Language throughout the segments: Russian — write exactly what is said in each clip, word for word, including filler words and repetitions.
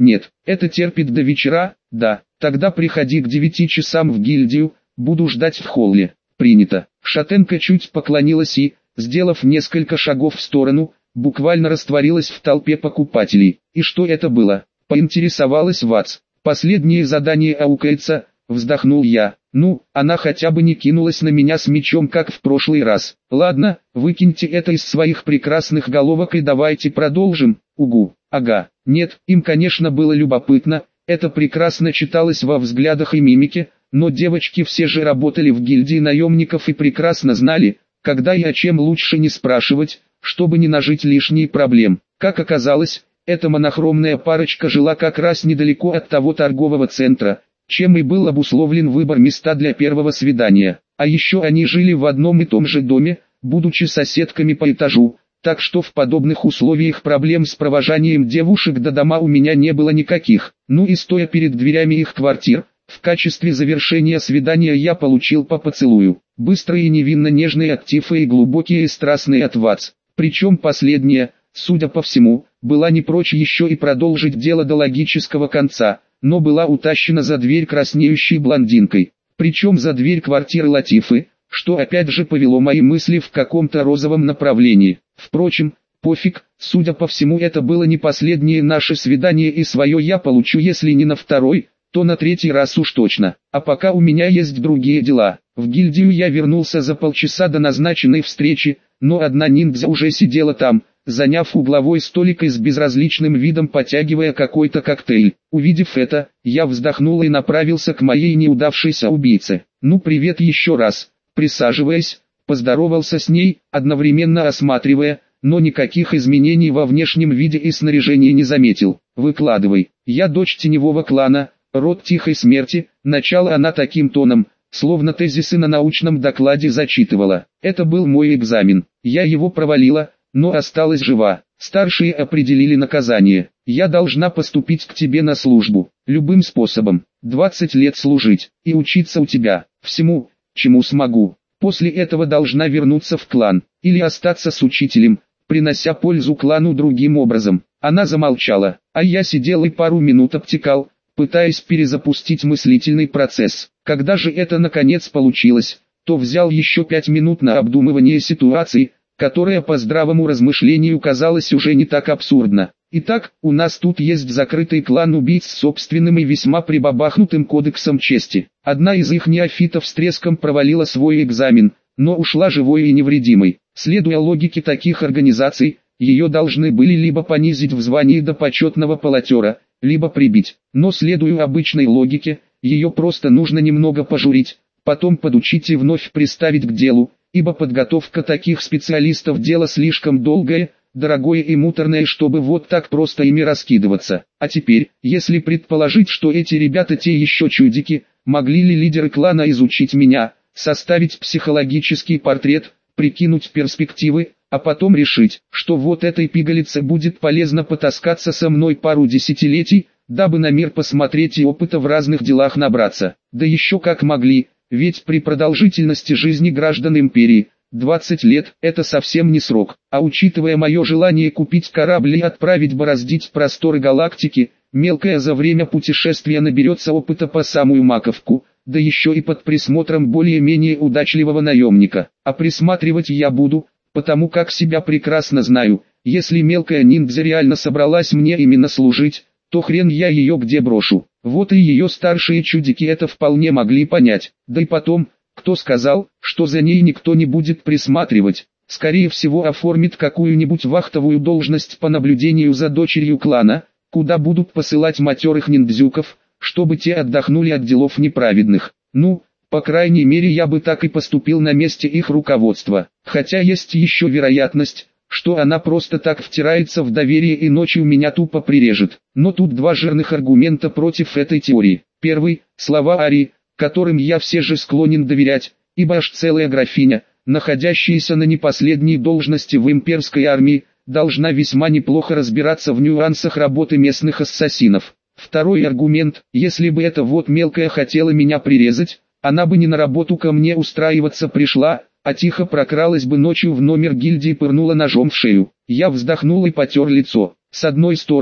Нет, это терпит до вечера, да. Тогда приходи к девяти часам в гильдию, буду ждать в холле. Принято. Шатенка чуть поклонилась и, сделав несколько шагов в сторону, буквально растворилась в толпе покупателей. И что это было? Поинтересовалась Ватс. Последнее задание аукается, вздохнул я. Ну, она хотя бы не кинулась на меня с мечом, как в прошлый раз. Ладно, выкиньте это из своих прекрасных головок и давайте продолжим. Угу. Ага. Нет, им, конечно, было любопытно. Это прекрасно читалось во взглядах и мимике, но девочки все же работали в гильдии наемников и прекрасно знали, когда и о чем лучше не спрашивать, чтобы не нажить лишние проблем. Как оказалось, эта монохромная парочка жила как раз недалеко от того торгового центра, чем и был обусловлен выбор места для первого свидания. А еще они жили в одном и том же доме, будучи соседками по этажу, так что в подобных условиях проблем с провожанием девушек до дома у меня не было никаких. Ну и стоя перед дверями их квартир, в качестве завершения свидания я получил по поцелую. Быстрые и невинно нежные от Тифа и глубокие и страстные от Ватс. Причем последняя, судя по всему, была не прочь еще и продолжить дело до логического конца, но была утащена за дверь краснеющей блондинкой. Причем за дверь квартиры Латифы, что опять же повело мои мысли в каком-то розовом направлении. Впрочем, пофиг, судя по всему это было не последнее наше свидание, и свое я получу если не на второй, то на третий раз уж точно. А пока у меня есть другие дела. В гильдию я вернулся за полчаса до назначенной встречи, но одна ниндзя уже сидела там, заняв угловой столик и с безразличным видом потягивая какой-то коктейль. Увидев это, я вздохнул и направился к моей неудавшейся убийце. «Ну привет еще раз», присаживаясь, поздоровался с ней, одновременно осматривая, но никаких изменений во внешнем виде и снаряжении не заметил. «Выкладывай, я дочь теневого клана, род Тихой Смерти», начала она таким тоном, словно тезисы на научном докладе зачитывала. «Это был мой экзамен, я его провалила, но осталась жива. Старшие определили наказание. Я должна поступить к тебе на службу, любым способом, двадцать лет служить, и учиться у тебя, всему, чему смогу. После этого должна вернуться в клан, или остаться с учителем, принося пользу клану другим образом». Она замолчала, а я сидел и пару минут обтекал, пытаясь перезапустить мыслительный процесс. Когда же это наконец получилось, то взял еще пять минут на обдумывание ситуации, которая по здравому размышлению казалась уже не так абсурдна. Итак, у нас тут есть закрытый клан убийц с собственным и весьма прибабахнутым кодексом чести. Одна из их неофитов с треском провалила свой экзамен, но ушла живой и невредимой. Следуя логике таких организаций, ее должны были либо понизить в звании до почетного полотера, либо прибить. Но следуя обычной логике, ее просто нужно немного пожурить, потом подучить и вновь приставить к делу, ибо подготовка таких специалистов дело слишком долгое, дорогое и муторное, чтобы вот так просто ими раскидываться. А теперь, если предположить, что эти ребята те еще чудики, могли ли лидеры клана изучить меня, составить психологический портрет, прикинуть перспективы, а потом решить, что вот этой пигалице будет полезно потаскаться со мной пару десятилетий, дабы на мир посмотреть и опыта в разных делах набраться. Да еще как могли, ведь при продолжительности жизни граждан империи, двадцать лет – это совсем не срок. А учитывая мое желание купить корабль и отправить бороздить просторы галактики, мелкая за время путешествия наберется опыта по самую маковку, да еще и под присмотром более-менее удачливого наемника. А присматривать я буду, потому как себя прекрасно знаю, если мелкая ниндзя реально собралась мне именно служить, то хрен я ее где брошу. Вот и ее старшие чудики это вполне могли понять. Да и потом, кто сказал, что за ней никто не будет присматривать? Скорее всего оформит какую-нибудь вахтовую должность по наблюдению за дочерью клана, куда будут посылать матерых ниндзюков, чтобы те отдохнули от делов неправедных. Ну, по крайней мере я бы так и поступил на месте их руководства. Хотя есть еще вероятность, что она просто так втирается в доверие и ночью меня тупо прирежет. Но тут два жирных аргумента против этой теории. Первый – слова Ари, которым я все же склонен доверять, ибо аж целая графиня, находящаяся на непоследней должности в имперской армии, должна весьма неплохо разбираться в нюансах работы местных ассасинов. Второй аргумент – если бы эта вот мелкая хотела меня прирезать, она бы не на работу ко мне устраиваться пришла, а тихо прокралась бы ночью в номер гильдии и пырнула ножом в шею. Я вздохнул и потер лицо. С одной стороны,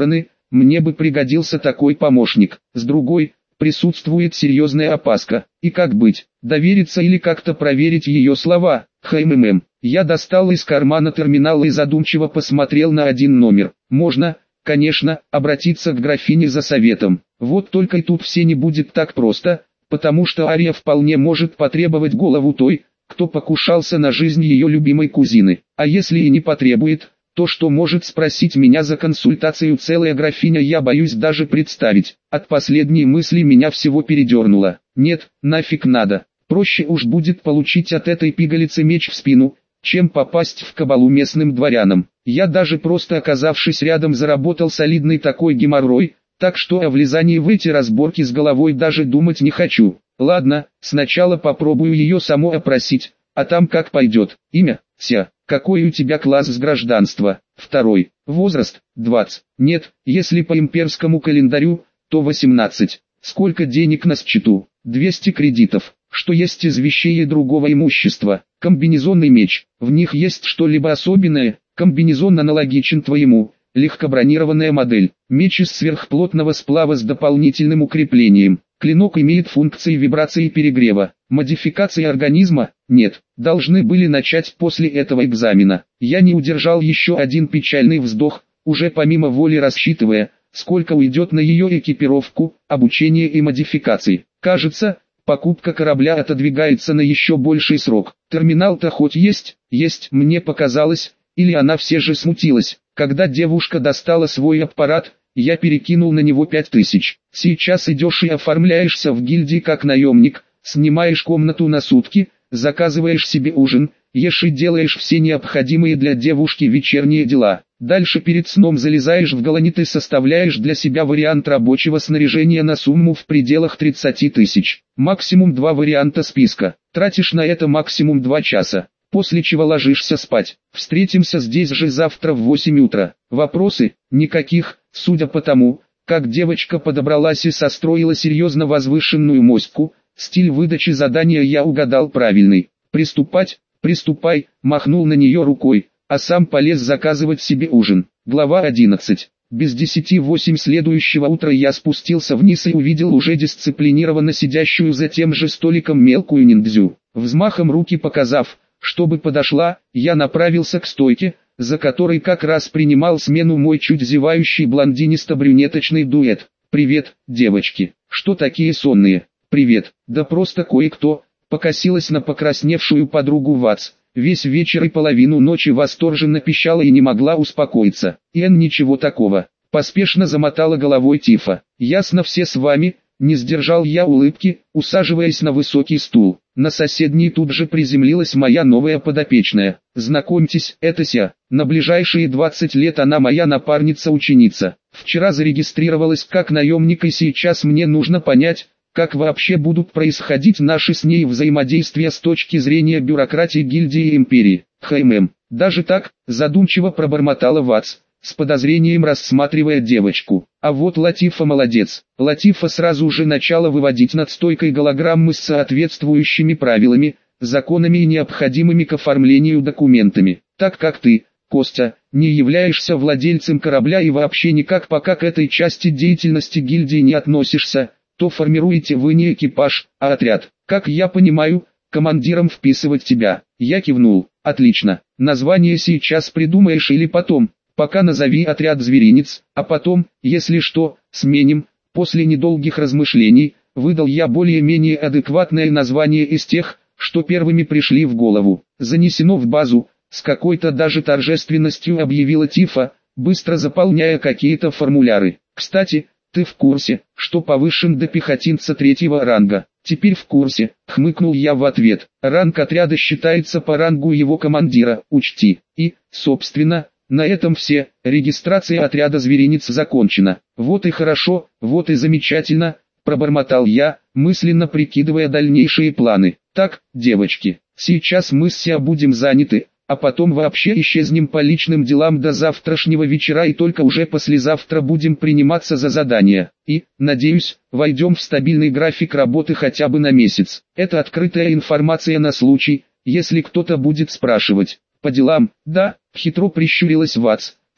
мне бы пригодился такой помощник. С другой, присутствует серьезная опаска. И как быть? Довериться или как-то проверить ее слова? Хмм. Я достал из кармана терминал и задумчиво посмотрел на один номер. Можно, конечно, обратиться к графине за советом. Вот только и тут все не будет так просто, потому что Ария вполне может потребовать голову той, кто покушался на жизнь ее любимой кузины. А если и не потребует, то что может спросить меня за консультацию целая графиня, я боюсь даже представить. От последней мысли меня всего передернуло. Нет, нафиг надо. Проще уж будет получить от этой пигалицы меч в спину, чем попасть в кабалу местным дворянам. Я даже просто оказавшись рядом заработал солидный такой геморрой, так что о влезании в эти разборки с головой даже думать не хочу. Ладно, сначала попробую ее саму опросить, а там как пойдет. Имя? Ся. Какой у тебя класс с гражданства? Второй. Возраст? двадцать. Нет, если по имперскому календарю, то восемнадцать. Сколько денег на счету? двести кредитов. Что есть из вещей и другого имущества? Комбинезон и меч. В них есть что-либо особенное? Комбинезон аналогичен твоему. Легкобронированная модель. Меч из сверхплотного сплава с дополнительным укреплением. Клинок имеет функции вибрации и перегрева. Модификации организма? Нет. Должны были начать после этого экзамена. Я не удержал еще один печальный вздох, уже помимо воли рассчитывая, сколько уйдет на ее экипировку, обучение и модификации. Кажется, покупка корабля отодвигается на еще больший срок. Терминал-то хоть есть? Есть, мне показалось, или она все же смутилась. Когда девушка достала свой аппарат, я перекинул на него пять тысяч. Сейчас идешь и оформляешься в гильдии как наемник, снимаешь комнату на сутки, заказываешь себе ужин, ешь и делаешь все необходимые для девушки вечерние дела. Дальше перед сном залезаешь в Галанит и составляешь для себя вариант рабочего снаряжения на сумму в пределах тридцати тысяч. Максимум два варианта списка. Тратишь на это максимум два часа. После чего ложишься спать. Встретимся здесь же завтра в восемь утра. Вопросы? Никаких, судя по тому, как девочка подобралась и состроила серьезно возвышенную моську, стиль выдачи задания я угадал правильный. Приступать? Приступай, махнул на нее рукой, а сам полез заказывать себе ужин. Глава одиннадцать. Без десяти восемь следующего утра я спустился вниз и увидел уже дисциплинированно сидящую за тем же столиком мелкую ниндзю. Взмахом руки показав, чтобы подошла, я направился к стойке, за которой как раз принимал смену мой чуть зевающий блондинисто-брюнеточный дуэт. «Привет, девочки. Что такие сонные?» «Привет. Да просто кое-кто», покосилась на покрасневшую подругу Вац. Весь вечер и половину ночи восторженно пищала и не могла успокоиться. «Эн, ничего такого». Поспешно замотала головой Тифа. «Ясно, все с вами». Не сдержал я улыбки, усаживаясь на высокий стул. На соседней тут же приземлилась моя новая подопечная. Знакомьтесь, это Ся. На ближайшие двадцать лет она моя напарница-ученица. Вчера зарегистрировалась как наемник, и сейчас мне нужно понять, как вообще будут происходить наши с ней взаимодействия с точки зрения бюрократии гильдии и империи. Хмм. Даже так, задумчиво пробормотала Вац, с подозрением рассматривая девочку. А вот Латифа молодец. Латифа сразу же начала выводить над стойкой голограммы с соответствующими правилами, законами и необходимыми к оформлению документами. Так как ты, Костя, не являешься владельцем корабля и вообще никак пока к этой части деятельности гильдии не относишься, то формируете вы не экипаж, а отряд. Как я понимаю, командиром вписывать тебя. Я кивнул. Отлично. Название сейчас придумаешь или потом? Пока назови отряд зверинец, а потом, если что, сменим. После недолгих размышлений, выдал я более-менее адекватное название из тех, что первыми пришли в голову. Занесено в базу, с какой-то даже торжественностью объявила Тифа, быстро заполняя какие-то формуляры. Кстати, ты в курсе, что повышен до пехотинца третьего ранга? Теперь в курсе, хмыкнул я в ответ. Ранг отряда считается по рангу его командира, учти. И, собственно, на этом все, регистрация отряда зверинец закончена. Вот и хорошо, вот и замечательно, пробормотал я, мысленно прикидывая дальнейшие планы. Так, девочки, сейчас мы с Ся будем заняты, а потом вообще исчезнем по личным делам до завтрашнего вечера и только уже послезавтра будем приниматься за задания. И, надеюсь, войдем в стабильный график работы хотя бы на месяц. Это открытая информация на случай, если кто-то будет спрашивать. По делам, да, хитро прищурилась Вац,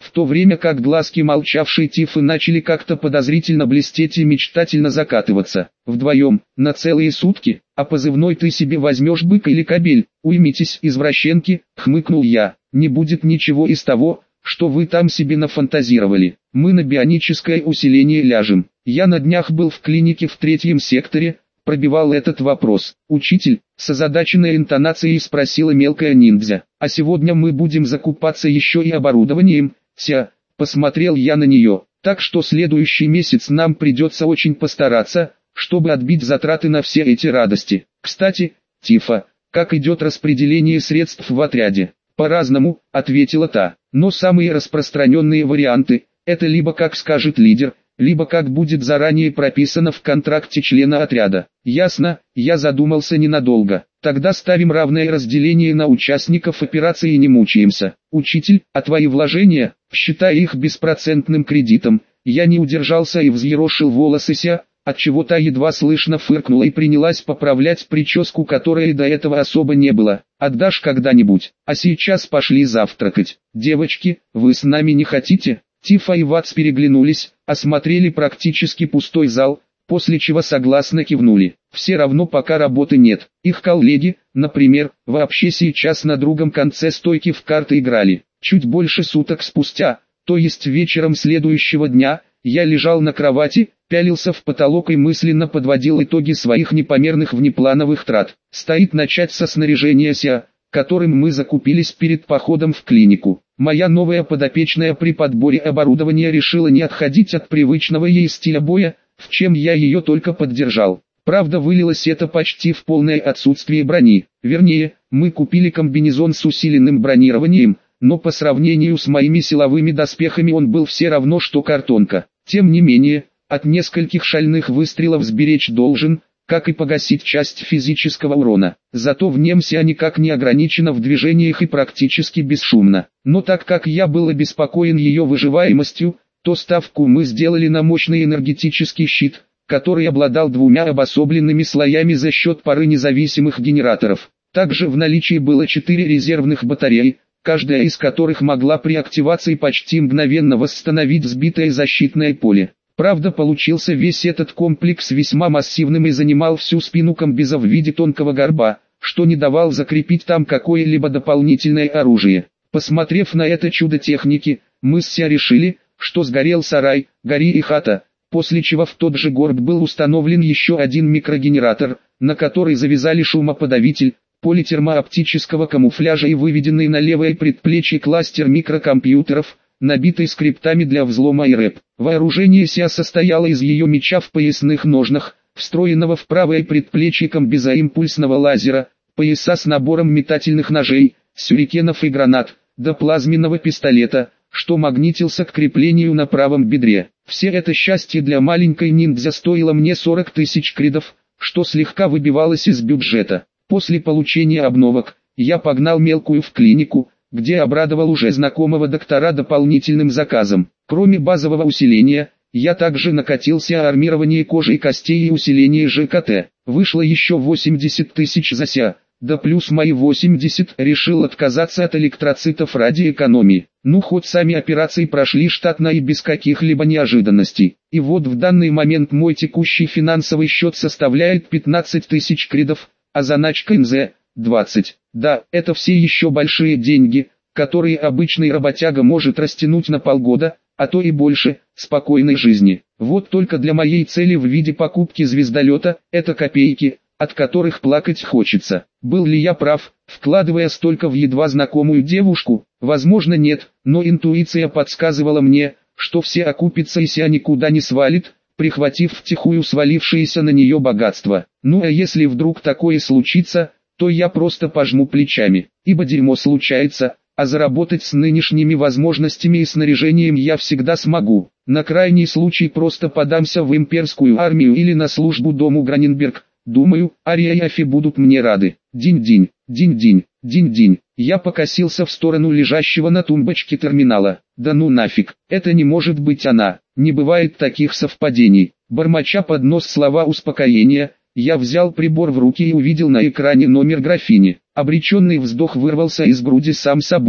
в то время как глазки молчавшей Тифы начали как-то подозрительно блестеть и мечтательно закатываться. Вдвоем, на целые сутки, а позывной ты себе возьмешь бык или кобель, уймитесь, извращенки, хмыкнул я, не будет ничего из того, что вы там себе нафантазировали, мы на бионическое усиление ляжем. Я на днях был в клинике в третьем секторе, пробивал этот вопрос. Учитель, с озадаченной интонацией спросила мелкая ниндзя, а сегодня мы будем закупаться еще и оборудованием, ся, посмотрел я на нее, так что следующий месяц нам придется очень постараться, чтобы отбить затраты на все эти радости. Кстати, Тифа, как идет распределение средств в отряде? По-разному, ответила та, но самые распространенные варианты, это либо как скажет лидер, либо как будет заранее прописано в контракте члена отряда. Ясно, я задумался ненадолго. Тогда ставим равное разделение на участников операции и не мучаемся. Учитель, а твои вложения, считай их беспроцентным кредитом. Я не удержался и взъерошил волосы ся, отчего та едва слышно фыркнула и принялась поправлять прическу, которой до этого особо не было. Отдашь когда-нибудь, а сейчас пошли завтракать. Девочки, вы с нами не хотите? Тифа и Ватс переглянулись, осмотрели практически пустой зал, после чего согласно кивнули. Все равно пока работы нет. Их коллеги, например, вообще сейчас на другом конце стойки в карты играли. Чуть больше суток спустя, то есть вечером следующего дня, я лежал на кровати, пялился в потолок и мысленно подводил итоги своих непомерных внеплановых трат. Стоит начать со снаряжения ся, которым мы закупились перед походом в клинику. Моя новая подопечная при подборе оборудования решила не отходить от привычного ей стиля боя, в чем я ее только поддержал. Правда, вылилось это почти в полное отсутствие брони. Вернее, мы купили комбинезон с усиленным бронированием, но по сравнению с моими силовыми доспехами он был все равно что картонка. Тем не менее, от нескольких шальных выстрелов сберечь должен, как и погасить часть физического урона. Зато в нем ся никак не ограничена в движениях и практически бесшумно. Но так как я был обеспокоен ее выживаемостью, то ставку мы сделали на мощный энергетический щит, который обладал двумя обособленными слоями за счет пары независимых генераторов. Также в наличии было четыре резервных батареи, каждая из которых могла при активации почти мгновенно восстановить сбитое защитное поле. Правда, получился весь этот комплекс весьма массивным и занимал всю спину комбеза в виде тонкого горба, что не давал закрепить там какое-либо дополнительное оружие. Посмотрев на это чудо техники, мы с ся решили, что сгорел сарай, гори и хата, после чего в тот же горб был установлен еще один микрогенератор, на который завязали шумоподавитель, поле термооптического камуфляжа и выведенный на левое предплечье кластер микрокомпьютеров, набитый скриптами для взлома и рэп. Вооружение ся состояло из ее меча в поясных ножнах, встроенного в правое предплечье комбеза импульсного лазера, пояса с набором метательных ножей, сюрикенов и гранат, до плазменного пистолета, что магнитился к креплению на правом бедре. Все это счастье для маленькой ниндзя стоило мне сорок тысяч кридов, что слегка выбивалось из бюджета. После получения обновок, я погнал мелкую в клинику, где обрадовал уже знакомого доктора дополнительным заказом. Кроме базового усиления, я также накатился армирование кожи и костей и усиление ЖКТ. Вышло еще восемьдесят тысяч за ся, да плюс мои восемьдесят, решил отказаться от электроцитов ради экономии. Ну хоть сами операции прошли штатно и без каких-либо неожиданностей. И вот в данный момент мой текущий финансовый счет составляет пятнадцать тысяч кридов, а заначка эн зэ – двадцать. Да, это все еще большие деньги, которые обычный работяга может растянуть на полгода, а то и больше, спокойной жизни. Вот только для моей цели в виде покупки звездолета, это копейки, от которых плакать хочется. Был ли я прав, вкладывая столько в едва знакомую девушку? Возможно нет, но интуиция подсказывала мне, что все окупится и ся никуда не свалит, прихватив втихую свалившееся на нее богатство. Ну а если вдруг такое случится, то я просто пожму плечами, ибо дерьмо случается, а заработать с нынешними возможностями и снаряжением я всегда смогу. На крайний случай просто подамся в имперскую армию или на службу дому Граненберг. Думаю, Ария и Афи будут мне рады. Динь-динь, динь-динь, динь-динь. Я покосился в сторону лежащего на тумбочке терминала. Да ну нафиг, это не может быть она. Не бывает таких совпадений. Бормоча под нос слова успокоения, я взял прибор в руки и увидел на экране номер графини. Обреченный вздох вырвался из груди сам собой.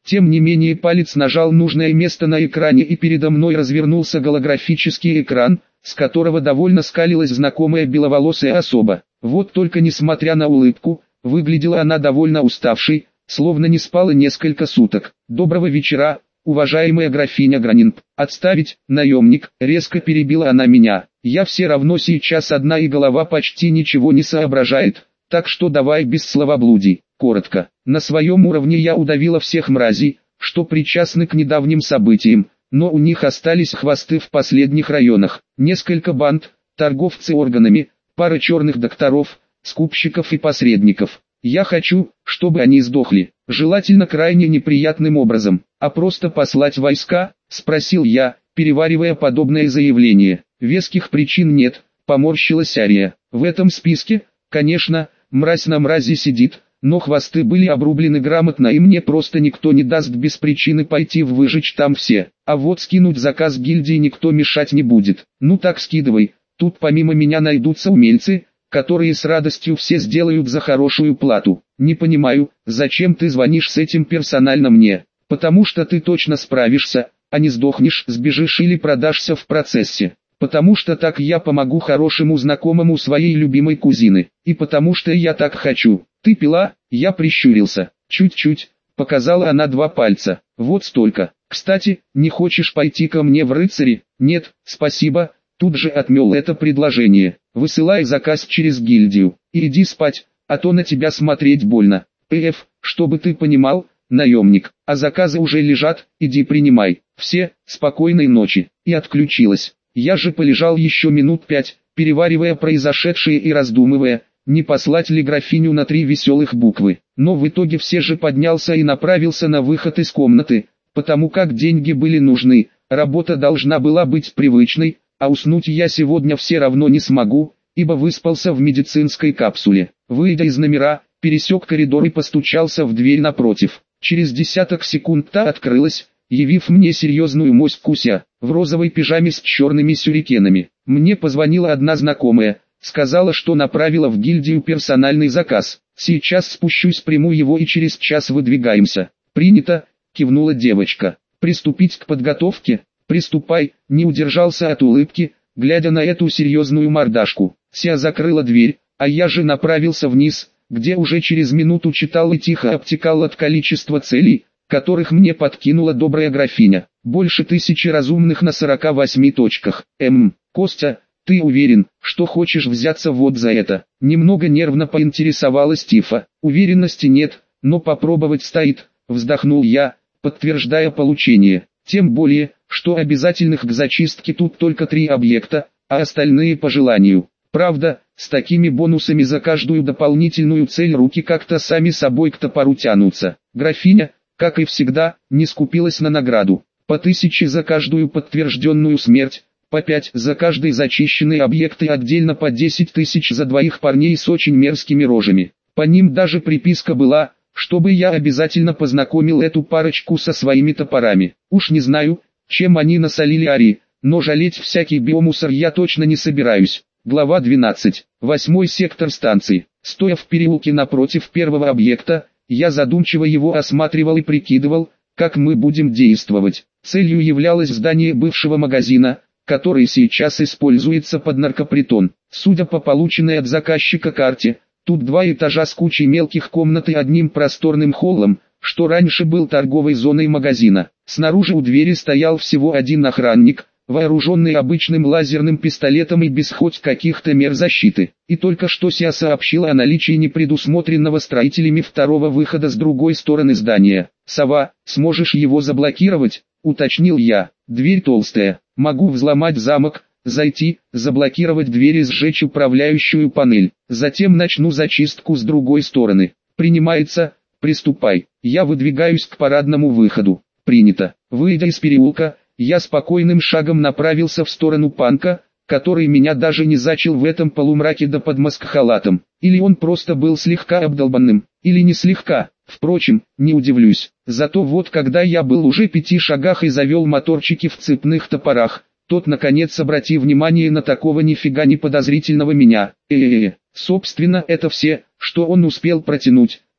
Тем не менее палец нажал нужное место на экране, и передо мной развернулся голографический экран, с которого довольно скалилась знакомая беловолосая особа. Вот только несмотря на улыбку, выглядела она довольно уставшей, словно не спала несколько суток. «Доброго вечера, уважаемая графиня Гранинп». «Отставить, наемник», — резко перебила она меня. «Я все равно сейчас одна и голова почти ничего не соображает, так что давай без словоблудий». Коротко. На своем уровне я удавила всех мразей, что причастны к недавним событиям, но у них остались хвосты в последних районах. Несколько банд, торговцы органами, пара черных докторов, скупщиков и посредников. Я хочу, чтобы они сдохли, желательно крайне неприятным образом. «А просто послать войска?» – спросил я, переваривая подобное заявление. «Веских причин нет», – поморщилась Ария. «В этом списке, конечно, мразь на мрази сидит, но хвосты были обрублены грамотно, и мне просто никто не даст без причины пойти в выжечь там все. А вот скинуть заказ гильдии никто мешать не будет. Ну так скидывай, тут помимо меня найдутся умельцы, которые с радостью все сделают за хорошую плату». «Не понимаю, зачем ты звонишь с этим персонально мне?» «Потому что ты точно справишься, а не сдохнешь, сбежишь или продашься в процессе. Потому что так я помогу хорошему знакомому своей любимой кузины. И потому что я так хочу». «Ты пила?» Я прищурился. «Чуть-чуть», показала она два пальца. «Вот столько. Кстати, не хочешь пойти ко мне в рыцари?» «Нет, спасибо», тут же отмел это предложение. «Высылай заказ через гильдию, и иди спать, а то на тебя смотреть больно. Эф, чтобы ты понимал, наемник, а заказы уже лежат, иди принимай. Все, спокойной ночи». И отключилась. Я же полежал еще минут пять, переваривая произошедшее и раздумывая, не послать ли графиню на три веселых буквы. Но в итоге все же поднялся и направился на выход из комнаты, потому как деньги были нужны, работа должна была быть привычной, а уснуть я сегодня все равно не смогу, ибо выспался в медицинской капсуле. Выйдя из номера, пересек коридор и постучался в дверь напротив. Через десяток секунд та открылась, явив мне серьезную моську Куся, в розовой пижаме с черными сюрикенами. Мне позвонила одна знакомая, сказала, что направила в гильдию персональный заказ. «Сейчас спущусь, приму его и через час выдвигаемся». «Принято», кивнула девочка. «Приступить к подготовке?» «Приступай», не удержался от улыбки, глядя на эту серьезную мордашку. Ся закрыла дверь, а я же направился вниз, где уже через минуту читал и тихо обтекал от количества целей, которых мне подкинула добрая графиня. Больше тысячи разумных на сорока восьми точках. Эм, Костя, ты уверен, что хочешь взяться вот за это? Немного нервно поинтересовалась Тифа. Уверенности нет, но попробовать стоит, вздохнул я, подтверждая получение. Тем более, что обязательных к зачистке тут только три объекта, а остальные по желанию. Правда, с такими бонусами за каждую дополнительную цель руки как-то сами собой к топору тянутся. Графиня, как и всегда, не скупилась на награду. По тысяче за каждую подтвержденную смерть, по пять за каждый зачищенный объект и отдельно по десять тысяч за двоих парней с очень мерзкими рожами. По ним даже приписка была, чтобы я обязательно познакомил эту парочку со своими топорами. Уж не знаю, чем они насолили Ари, но жалеть всякий биомусор я точно не собираюсь. Глава двенадцать. Восьмой сектор станции. Стоя в переулке напротив первого объекта, я задумчиво его осматривал и прикидывал, как мы будем действовать. Целью являлось здание бывшего магазина, который сейчас используется под наркопритон. Судя по полученной от заказчика карте, тут два этажа с кучей мелких комнат и одним просторным холлом, что раньше был торговой зоной магазина. Снаружи у двери стоял всего один охранник, вооруженный обычным лазерным пистолетом и без хоть каких-то мер защиты. И только что Ся сообщила о наличии непредусмотренного строителями второго выхода с другой стороны здания. «Сова, сможешь его заблокировать?» — уточнил я. «Дверь толстая. Могу взломать замок, зайти, заблокировать дверь и сжечь управляющую панель. Затем начну зачистку с другой стороны». «Принимается, приступай». Я выдвигаюсь к парадному выходу. «Принято». Выйдя из переулка, я спокойным шагом направился в сторону Панка, который меня даже не зачил в этом полумраке да под маскхалатом. Или он просто был слегка обдолбанным, или не слегка. Впрочем, не удивлюсь. Зато вот когда я был уже в пяти шагах и завел моторчики в цепных топорах, тот наконец обратил внимание на такого нифига не подозрительного меня. Э-э-э. Собственно, это все, что он успел протянуть,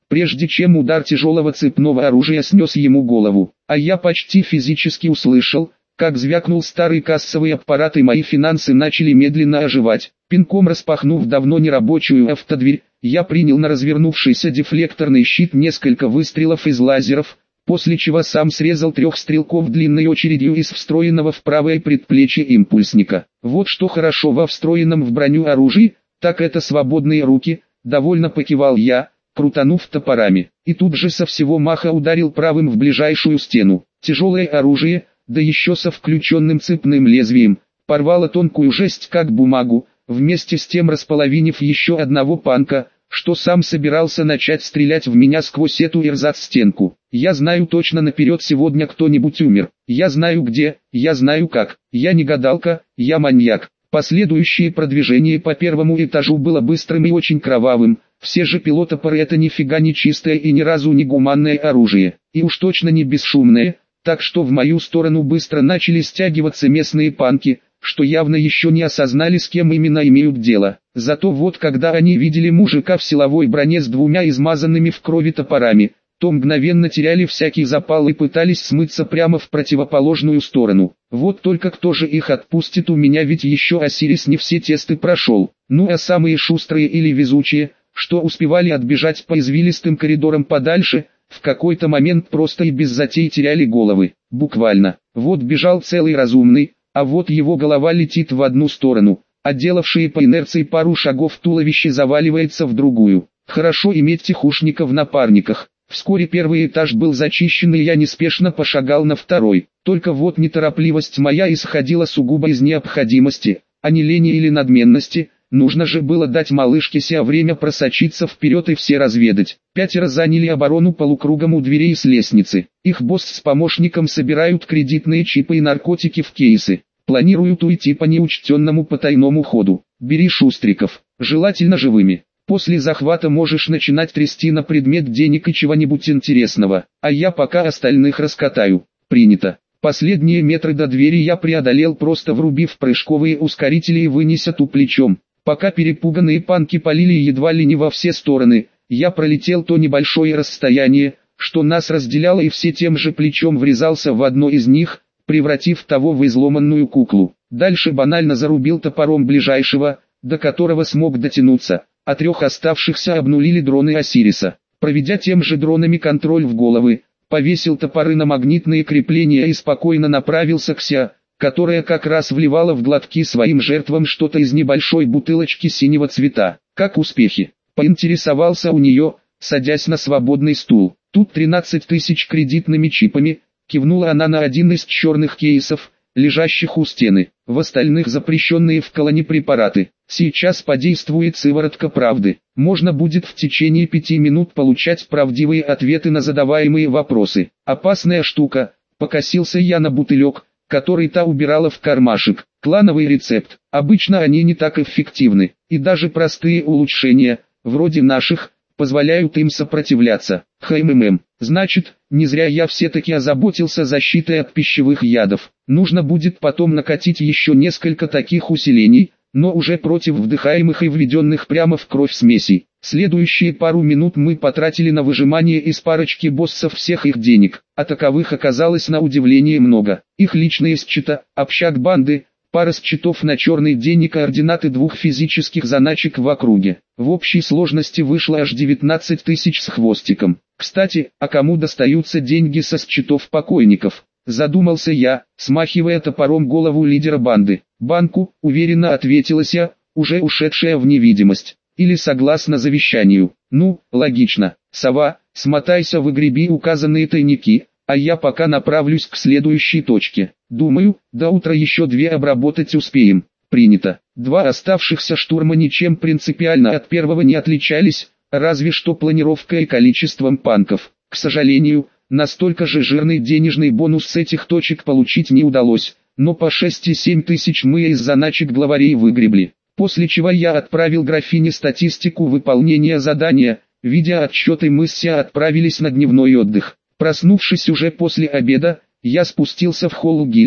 прежде чем удар тяжелого цепного оружия снес ему голову. А я почти физически услышал, как звякнул старый кассовый аппарат, и мои финансы начали медленно оживать. Пинком распахнув давно нерабочую автодверь, я принял на развернувшийся дефлекторный щит несколько выстрелов из лазеров, после чего сам срезал трех стрелков длинной очередью из встроенного в правое предплечье импульсника. Вот что хорошо во встроенном в броню оружии, так это свободные руки, довольно покивал я, крутанув топорами, и тут же со всего маха ударил правым в ближайшую стену. Тяжелое оружие, да еще со включенным цепным лезвием, порвало тонкую жесть как бумагу, вместе с тем располовинив еще одного панка, что сам собирался начать стрелять в меня сквозь эту эрзац-стенку. Я знаю точно наперед, сегодня кто-нибудь умер. Я знаю где, я знаю как. Я не гадалка, я маньяк. Последующее продвижение по первому этажу было быстрым и очень кровавым. Все же пилотопоры — это нифига не чистое и ни разу не гуманное оружие. И уж точно не бесшумное, так что в мою сторону быстро начали стягиваться местные панки, что явно еще не осознали, с кем именно имеют дело. Зато вот когда они видели мужика в силовой броне с двумя измазанными в крови топорами, то мгновенно теряли всякий запал и пытались смыться прямо в противоположную сторону. Вот только кто же их отпустит, у меня ведь еще Осирис не все тесты прошел. Ну а самые шустрые или везучие, что успевали отбежать по извилистым коридорам подальше, в какой-то момент просто и без затей теряли головы. Буквально. Вот бежал целый разумный, а вот его голова летит в одну сторону, а делавшие по инерции пару шагов туловище заваливается в другую. Хорошо иметь тихушника в напарниках. Вскоре первый этаж был зачищен, и я неспешно пошагал на второй. Только вот неторопливость моя исходила сугубо из необходимости, а не лени или надменности. Нужно же было дать малышке Ся время просочиться вперед и все разведать. Пятеро заняли оборону полукругом у дверей с лестницы. Их босс с помощником собирают кредитные чипы и наркотики в кейсы. Планируют уйти по неучтенному потайному ходу. Бери шустриков, желательно живыми. После захвата можешь начинать трясти на предмет денег и чего-нибудь интересного, а я пока остальных раскатаю. Принято. Последние метры до двери я преодолел, просто врубив прыжковые ускорители и вынеся ту плечом. Пока перепуганные панки палили едва ли не во все стороны, я пролетел то небольшое расстояние, что нас разделяло, и все тем же плечом врезался в одно из них, превратив того в изломанную куклу. Дальше банально зарубил топором ближайшего, до которого смог дотянуться, а трех оставшихся обнулили дроны Осириса. Проведя тем же дронами контроль в головы, повесил топоры на магнитные крепления и спокойно направился к Ся, которая как раз вливала в глотки своим жертвам что-то из небольшой бутылочки синего цвета. Как успехи? Поинтересовался у нее, садясь на свободный стул. Тут тринадцать тысяч кредитными чипами, кивнула она на один из черных кейсов, лежащих у стены. В остальных запрещенные в колонии препараты. Сейчас подействует сыворотка правды. Можно будет в течение пяти минут получать правдивые ответы на задаваемые вопросы. Опасная штука. Покосился я на бутылек, который та убирала в кармашек. Клановый рецепт. Обычно они не так эффективны. И даже простые улучшения, вроде наших, позволяют им сопротивляться. Хмм. Значит, не зря я все-таки озаботился защитой от пищевых ядов. Нужно будет потом накатить еще несколько таких усилений, но уже против вдыхаемых и введенных прямо в кровь смесей. Следующие пару минут мы потратили на выжимание из парочки боссов всех их денег, а таковых оказалось на удивление много. Их личные счета, общак банды, пара счетов на черный день и координаты двух физических заначек в округе. В общей сложности вышло аж девятнадцать тысяч с хвостиком. Кстати, а кому достаются деньги со счетов покойников? Задумался я, смахивая топором голову лидера банды. Банку, уверенно ответила Ся, уже ушедшая в невидимость. Или согласно завещанию. Ну, логично. Сова, смотайся, выгреби указанные тайники, а я пока направлюсь к следующей точке. Думаю, до утра еще две обработать успеем. Принято. Два оставшихся штурма ничем принципиально от первого не отличались, разве что планировкой и количеством панков. К сожалению, настолько же жирный денежный бонус с этих точек получить не удалось, но по шесть-семь тысяч мы из заначек главарей выгребли. После чего я отправил графине статистику выполнения задания, видя отчеты, мы с Ся отправились на дневной отдых. Проснувшись уже после обеда, я спустился в холл гильдии,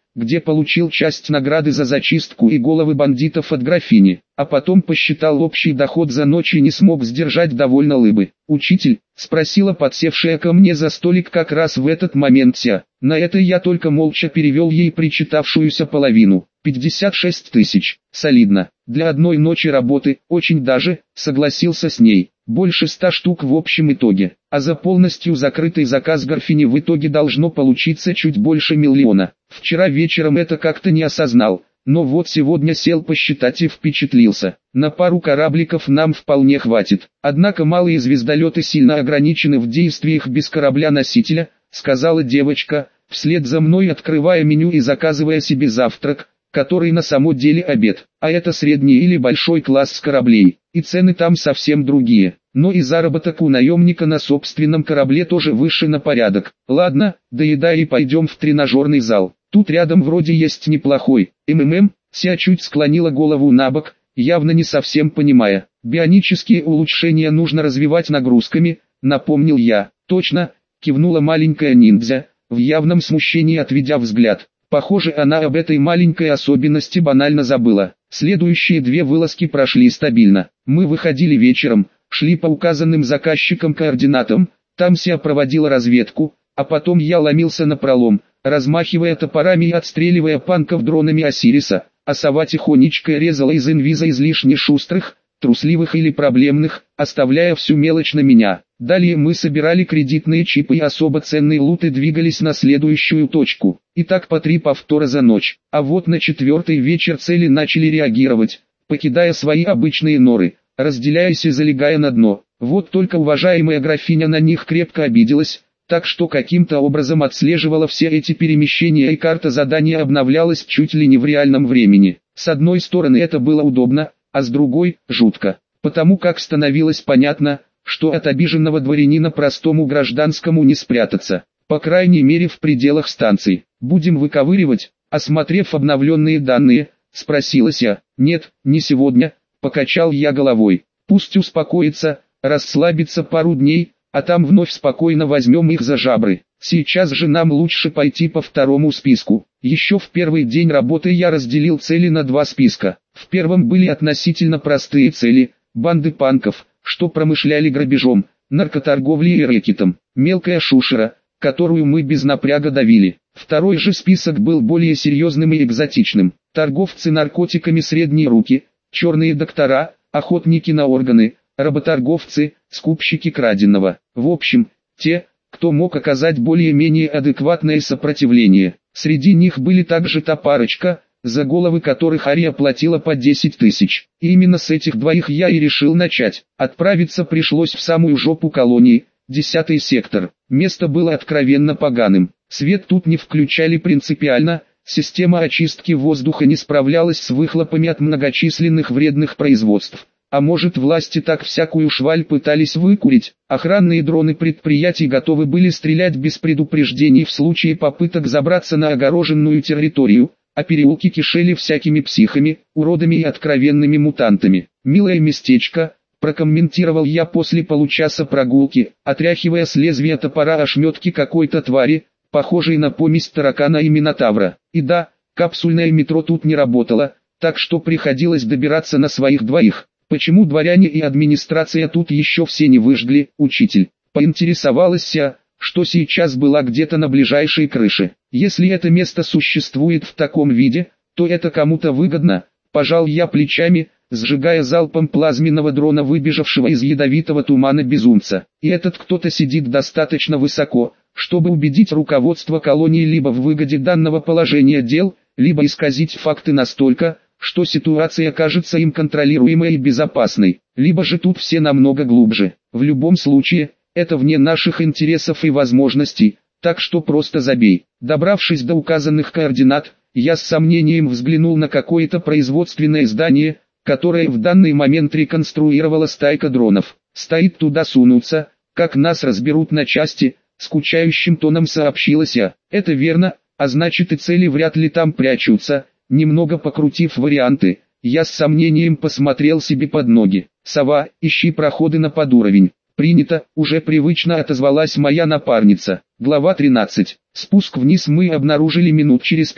где получил часть награды за зачистку и головы бандитов от графини, а потом посчитал общий доход за ночь и не смог сдержать довольно улыбы. «Учитель?» — спросила подсевшая ко мне за столик как раз в этот момент Ся. На это я только молча перевел ей причитавшуюся половину. пятьдесят шесть тысяч. Солидно. Для одной ночи работы, очень даже, согласился с ней. Больше ста штук в общем итоге. А за полностью закрытый заказ графини в итоге должно получиться чуть больше миллиона. Вчера вечером это как-то не осознал, но вот сегодня сел посчитать и впечатлился. На пару корабликов нам вполне хватит. Однако малые звездолеты сильно ограничены в действиях без корабля-носителя, сказала девочка, вслед за мной открывая меню и заказывая себе завтрак, который на самом деле обед. А это средний или большой класс кораблей, и цены там совсем другие. Но и заработок у наемника на собственном корабле тоже выше на порядок. Ладно, доедай и пойдем в тренажерный зал. Тут рядом вроде есть неплохой. МММ, Ся чуть склонила голову на бок, явно не совсем понимая. Бионические улучшения нужно развивать нагрузками, напомнил я. Точно, кивнула маленькая ниндзя, в явном смущении отведя взгляд. Похоже, она об этой маленькой особенности банально забыла. Следующие две вылазки прошли стабильно. Мы выходили вечером, шли по указанным заказчикам координатам, там Ся проводила разведку, а потом я ломился напролом, размахивая топорами и отстреливая панков дронами Осириса, а сова тихонечко резала из инвиза излишне шустрых, трусливых или проблемных, оставляя всю мелочь на меня. Далее мы собирали кредитные чипы и особо ценный лут и двигались на следующую точку. И так по три повтора за ночь. А вот на четвертый вечер цели начали реагировать, покидая свои обычные норы, разделяясь и залегая на дно. Вот только уважаемая графиня на них крепко обиделась, так что каким-то образом отслеживала все эти перемещения и карта задания обновлялась чуть ли не в реальном времени. С одной стороны это было удобно, а с другой – жутко. Потому как становилось понятно, что от обиженного дворянина простому гражданскому не спрятаться. По крайней мере в пределах станций. Будем выковыривать, осмотрев обновленные данные, спросила Ся. Нет, не сегодня, покачал я головой. Пусть успокоится, расслабится пару дней, а там вновь спокойно возьмем их за жабры. Сейчас же нам лучше пойти по второму списку. Еще в первый день работы я разделил цели на два списка. В первом были относительно простые цели, банды панков, что промышляли грабежом, наркоторговлей и рэкетом, мелкая шушера, которую мы без напряга давили. Второй же список был более серьезным и экзотичным. Торговцы наркотиками средние руки, черные доктора, охотники на органы, работорговцы, скупщики краденого. В общем, те, кто мог оказать более-менее адекватное сопротивление. Среди них были также та парочка, за головы которых Ария платила по десять тысяч. И именно с этих двоих я и решил начать. Отправиться пришлось в самую жопу колонии, десятый сектор. Место было откровенно поганым. Свет тут не включали принципиально, система очистки воздуха не справлялась с выхлопами от многочисленных вредных производств. А может, власти так всякую шваль пытались выкурить? Охранные дроны предприятий готовы были стрелять без предупреждений в случае попыток забраться на огороженную территорию, а переулки кишели всякими психами, уродами и откровенными мутантами. «Милое местечко», — прокомментировал я после получаса прогулки, отряхивая с лезвия топора ошметки какой-то твари, похожей на помесь таракана и минотавра. И да, капсульное метро тут не работало, так что приходилось добираться на своих двоих. Почему дворяне и администрация тут еще все не выжгли, учитель? Поинтересовалась я, что сейчас была где-то на ближайшей крыше. Если это место существует в таком виде, то это кому-то выгодно. Пожал я плечами, сжигая залпом плазменного дрона выбежавшего из ядовитого тумана безумца. И этот кто-то сидит достаточно высоко, чтобы убедить руководство колонии либо в выгоде данного положения дел, либо исказить факты настолько, что ситуация кажется им контролируемой и безопасной, либо же тут все намного глубже. В любом случае, это вне наших интересов и возможностей, так что просто забей. Добравшись до указанных координат, я с сомнением взглянул на какое-то производственное здание, которое в данный момент реконструировала стайка дронов. Стоит туда сунуться, как нас разберут на части, скучающим тоном сообщилась я. Это верно, а значит и цели вряд ли там прячутся. Немного покрутив варианты, я с сомнением посмотрел себе под ноги. «Сова, ищи проходы на подуровень». «Принято», уже привычно отозвалась моя напарница. Глава тринадцать. Спуск вниз мы обнаружили минут через пять,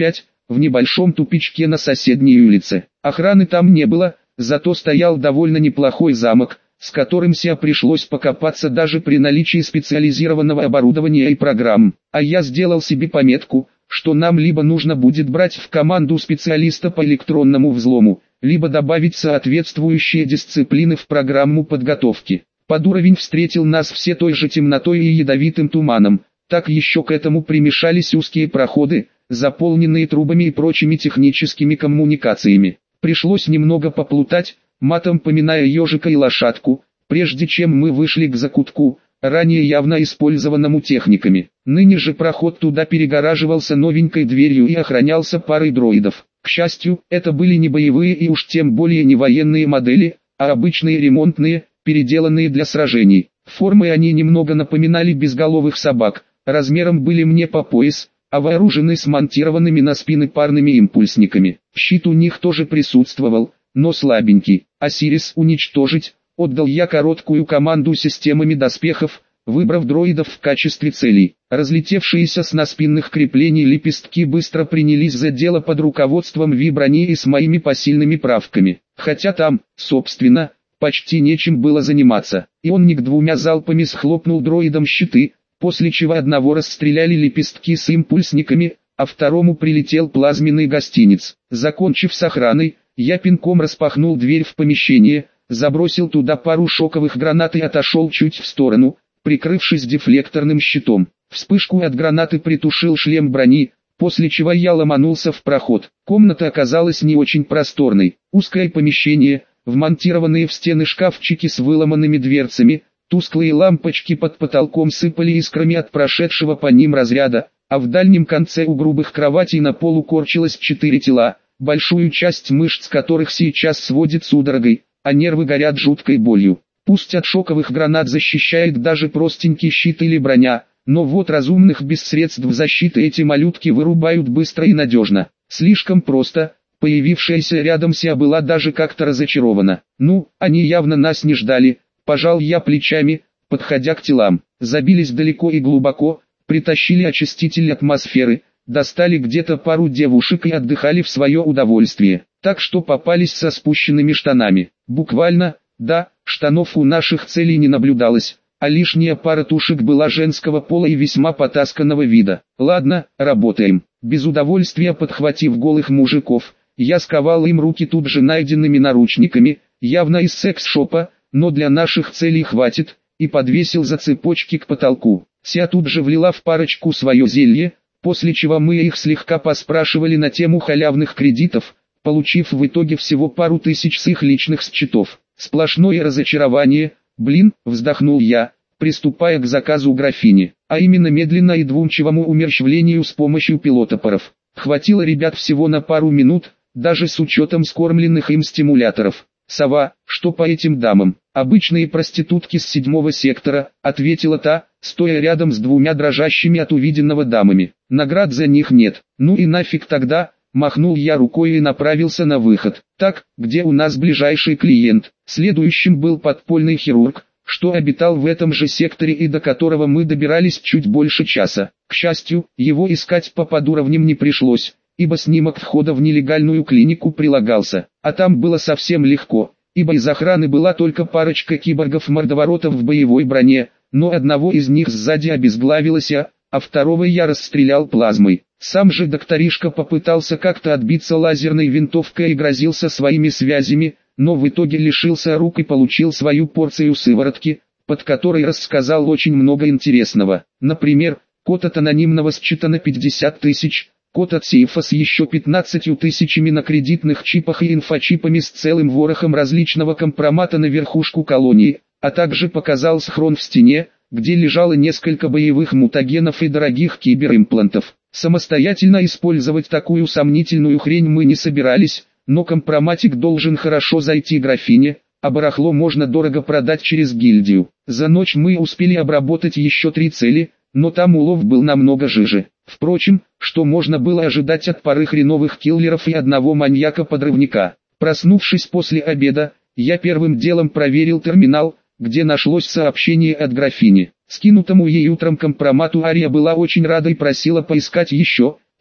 в небольшом тупичке на соседней улице. Охраны там не было, зато стоял довольно неплохой замок, с которым Ся пришлось покопаться даже при наличии специализированного оборудования и программ. А я сделал себе пометку, что нам либо нужно будет брать в команду специалиста по электронному взлому, либо добавить соответствующие дисциплины в программу подготовки. Под уровень встретил нас все той же темнотой и ядовитым туманом, так еще к этому примешались узкие проходы, заполненные трубами и прочими техническими коммуникациями. Пришлось немного поплутать, матом поминая ежика и лошадку, прежде чем мы вышли к закутку, ранее явно использованному техниками. Ныне же проход туда перегораживался новенькой дверью и охранялся парой дроидов. К счастью, это были не боевые и уж тем более не военные модели, а обычные ремонтные, переделанные для сражений. Формой они немного напоминали безголовых собак, размером были мне по пояс, а вооружены смонтированными на спины парными импульсниками. Щит у них тоже присутствовал, но слабенький. «Осирис уничтожить», отдал я короткую команду системами доспехов, выбрав дроидов в качестве целей. Разлетевшиеся с наспинных креплений лепестки быстро принялись за дело под руководством Вибрани и с моими посильными правками. Хотя там, собственно, почти нечем было заниматься. Ионник двумя залпами схлопнул дроидом щиты, после чего одного расстреляли лепестки с импульсниками, а второму прилетел плазменный гостиниц. Закончив с охраной, я пинком распахнул дверь в помещение, забросил туда пару шоковых гранат и отошел чуть в сторону, прикрывшись дефлекторным щитом. Вспышку от гранаты притушил шлем брони, после чего я ломанулся в проход. Комната оказалась не очень просторной. Узкое помещение, вмонтированные в стены шкафчики с выломанными дверцами, тусклые лампочки под потолком сыпали искрами от прошедшего по ним разряда, а в дальнем конце у грубых кроватей на полу корчилось четыре тела, большую часть мышц которых сейчас сводит судорогой, а нервы горят жуткой болью. Пусть от шоковых гранат защищает даже простенький щит или броня, но вот разумных без средств защиты эти малютки вырубают быстро и надежно. Слишком просто, появившаяся рядом Ся была даже как-то разочарована. Ну, они явно нас не ждали, пожал я плечами, подходя к телам. Забились далеко и глубоко, притащили очиститель атмосферы, достали где-то пару девушек и отдыхали в свое удовольствие. Так что попались со спущенными штанами. Буквально, да, штанов у наших целей не наблюдалось, а лишняя пара тушек была женского пола и весьма потасканного вида. Ладно, работаем. Без удовольствия подхватив голых мужиков, я сковал им руки тут же найденными наручниками, явно из секс-шопа, но для наших целей хватит, и подвесил за цепочки к потолку. Ся тут же влила в парочку свое зелье, после чего мы их слегка поспрашивали на тему халявных кредитов, получив в итоге всего пару тысяч с их личных счетов. Сплошное разочарование, блин, вздохнул я, приступая к заказу графини, а именно медленно и двумчивому умерщвлению с помощью пилотопоров. Хватило ребят всего на пару минут, даже с учетом скормленных им стимуляторов. «Сова, что по этим дамам?» «Обычные проститутки с седьмого сектора», — ответила та, стоя рядом с двумя дрожащими от увиденного дамами. «Наград за них нет». «Ну и нафиг тогда», — махнул я рукой и направился на выход. «Так, где у нас ближайший клиент?» Следующим был подпольный хирург, что обитал в этом же секторе и до которого мы добирались чуть больше часа. К счастью, его искать по подуровням не пришлось, ибо снимок входа в нелегальную клинику прилагался, а там было совсем легко, ибо из охраны была только парочка киборгов-мордоворотов в боевой броне, но одного из них сзади обезглавилось, а второго я расстрелял плазмой. Сам же докторишка попытался как-то отбиться лазерной винтовкой и грозился своими связями, но в итоге лишился рук и получил свою порцию сыворотки, под которой рассказал очень много интересного. Например, код от анонимного считано пятьдесят тысяч, код от сейфа с еще пятнадцатью тысячами на кредитных чипах и инфочипами с целым ворохом различного компромата на верхушку колонии, а также показал схрон в стене, где лежало несколько боевых мутагенов и дорогих киберимплантов. Самостоятельно использовать такую сомнительную хрень мы не собирались, но компроматик должен хорошо зайти графине, а барахло можно дорого продать через гильдию. За ночь мы успели обработать еще три цели, но там улов был намного жиже. Впрочем, что можно было ожидать от пары хреновых киллеров и одного маньяка-подрывника. Проснувшись после обеда, я первым делом проверил терминал, где нашлось сообщение от графини. Скинутому ей утром компромату Ария была очень рада и просила поискать еще.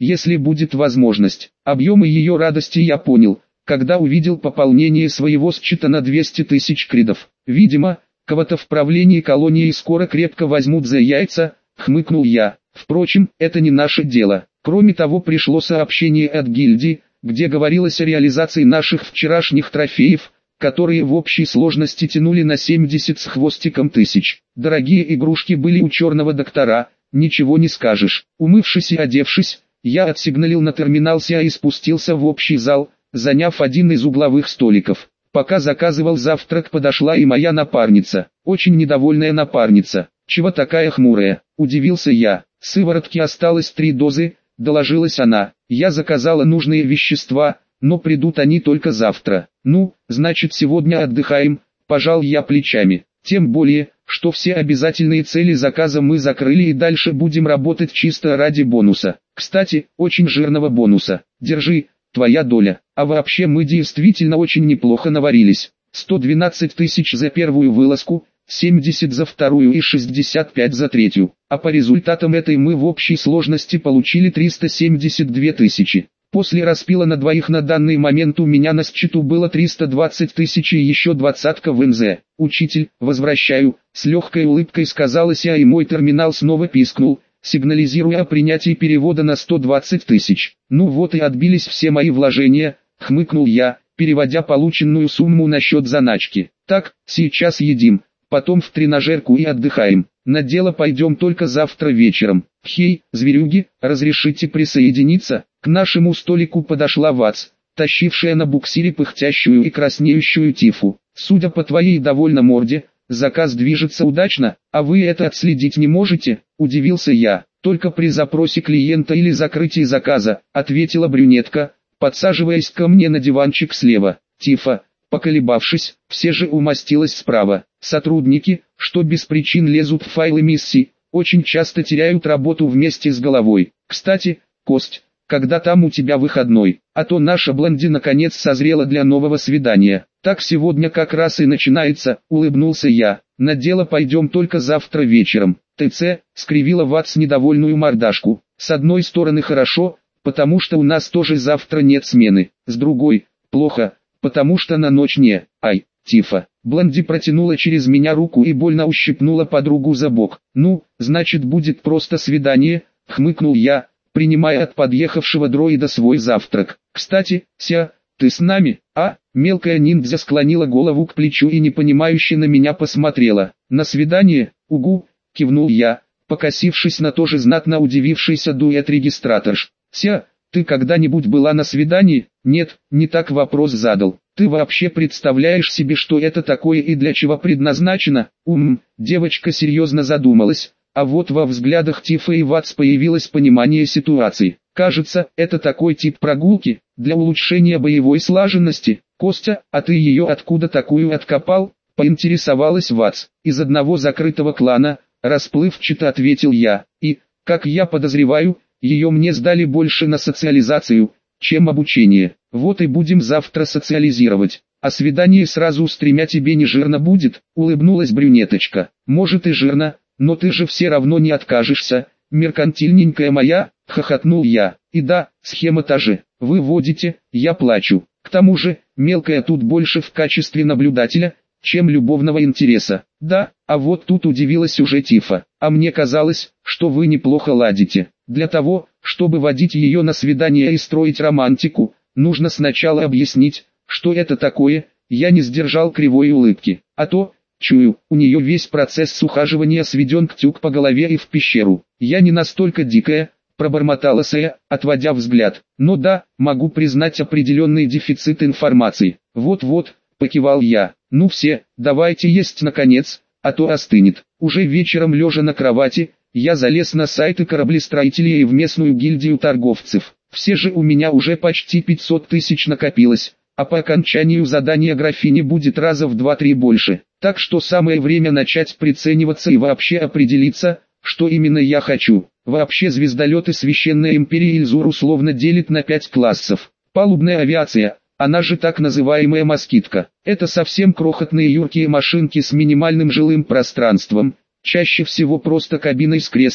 если будет возможность. Объемы ее радости я понял, когда увидел пополнение своего счета на двести тысяч кридов. Видимо, кого-то в правлении колонии скоро крепко возьмут за яйца, хмыкнул я. Впрочем, это не наше дело. Кроме того, пришло сообщение от гильдии, где говорилось о реализации наших вчерашних трофеев, которые в общей сложности тянули на семьдесят с хвостиком тысяч. Дорогие игрушки были у черного доктора, ничего не скажешь. Умывшись и одевшись, я отсигналил на терминал СИА и спустился в общий зал, заняв один из угловых столиков. Пока заказывал завтрак, подошла и моя напарница, очень недовольная напарница. «Чего такая хмурая?» – удивился я. «Сыворотки осталось три дозы», – доложилась она. «Я заказала нужные вещества, но придут они только завтра». «Ну, значит сегодня отдыхаем», – пожал я плечами. «Тем более, что все обязательные цели заказа мы закрыли и дальше будем работать чисто ради бонуса. Кстати, очень жирного бонуса. Держи, твоя доля. А вообще мы действительно очень неплохо наварились. сто двенадцать тысяч за первую вылазку, семьдесят за вторую и шестьдесят пять за третью. А по результатам этой мы в общей сложности получили триста семьдесят две тысячи. После распила на двоих на данный момент у меня на счету было триста двадцать тысяч и еще двадцатка в МЗ. «Учитель, возвращаю», — с легкой улыбкой сказала СИА, и мой терминал снова пискнул, сигнализируя о принятии перевода на сто двадцать тысяч. «Ну вот и отбились все мои вложения», — хмыкнул я, переводя полученную сумму на счет заначки. «Так, сейчас едим, потом в тренажерку и отдыхаем. На дело пойдем только завтра вечером. Хей, зверюги, разрешите присоединиться?» К нашему столику подошла Ватс, тащившая на буксире пыхтящую и краснеющую Тифу. «Судя по твоей довольно морде, заказ движется удачно, а вы это отследить не можете?» – удивился я. «Только при запросе клиента или закрытии заказа», – ответила брюнетка, подсаживаясь ко мне на диванчик слева. Тифа, поколебавшись, все же умостилась справа. «Сотрудники, что без причин лезут в файлы миссий, очень часто теряют работу вместе с головой. Кстати, Кость, когда там у тебя выходной, а то наша Блонди наконец созрела для нового свидания». «Так сегодня как раз и начинается», — улыбнулся я. «На дело пойдем только завтра вечером». «ТЦ», — скривила Ватс недовольную мордашку. «С одной стороны хорошо, потому что у нас тоже завтра нет смены. С другой, плохо, потому что на ночь не. Ай, Тифа». Блонди протянула через меня руку и больно ущипнула подругу за бок. «Ну, значит будет просто свидание», — хмыкнул я, принимая от подъехавшего дроида свой завтрак. «Кстати, Ся, ты с нами, а?» Мелкая ниндзя склонила голову к плечу и непонимающе на меня посмотрела. «На свидание, угу», — кивнул я, покосившись на тоже знатно удивившийся дуэт-регистраторш. «Ся, ты когда-нибудь была на свидании?» «Нет, не так вопрос задал. Ты вообще представляешь себе, что это такое и для чего предназначено?» Ум, девочка серьезно задумалась. А вот во взглядах Тифа и Ватс появилось понимание ситуации. «Кажется, это такой тип прогулки, для улучшения боевой слаженности. Костя, а ты ее откуда такую откопал?» — поинтересовалась Ватс. «Из одного закрытого клана», — расплывчато ответил я. «И, как я подозреваю, ее мне сдали больше на социализацию, чем обучение. Вот и будем завтра социализировать. А свидание сразу с тремя тебе не жирно будет?» — улыбнулась брюнеточка. «Может и жирно, но ты же все равно не откажешься, меркантильненькая моя», — хохотнул я. «И да, схема та же. Вы водите, я плачу. К тому же, мелкая тут больше в качестве наблюдателя, чем любовного интереса». «Да, а вот тут удивилась уже Тифа. А мне казалось, что вы неплохо ладите. Для того, чтобы водить ее на свидание и строить романтику, нужно сначала объяснить, что это такое». Я не сдержал кривой улыбки. «А то, чую, у нее весь процесс ухаживания сведен к тюк по голове и в пещеру. Я не настолько дикая», — пробормотала Сэя, отводя взгляд. «Но да, могу признать определенный дефицит информации». «Вот-вот», — покивал я. «Ну все, давайте есть наконец, а то остынет». Уже вечером, лежа на кровати, я залез на сайты кораблестроителей и в местную гильдию торговцев. Все же у меня уже почти пятьсот тысяч накопилось, а по окончанию задания графини будет раза в два-три больше. Так что самое время начать прицениваться и вообще определиться, что именно я хочу. Вообще звездолеты Священная Империя Ильзур условно делит на пять классов. Палубная авиация, она же так называемая москитка. Это совсем крохотные юркие машинки с минимальным жилым пространством, чаще всего просто кабиной с креслом,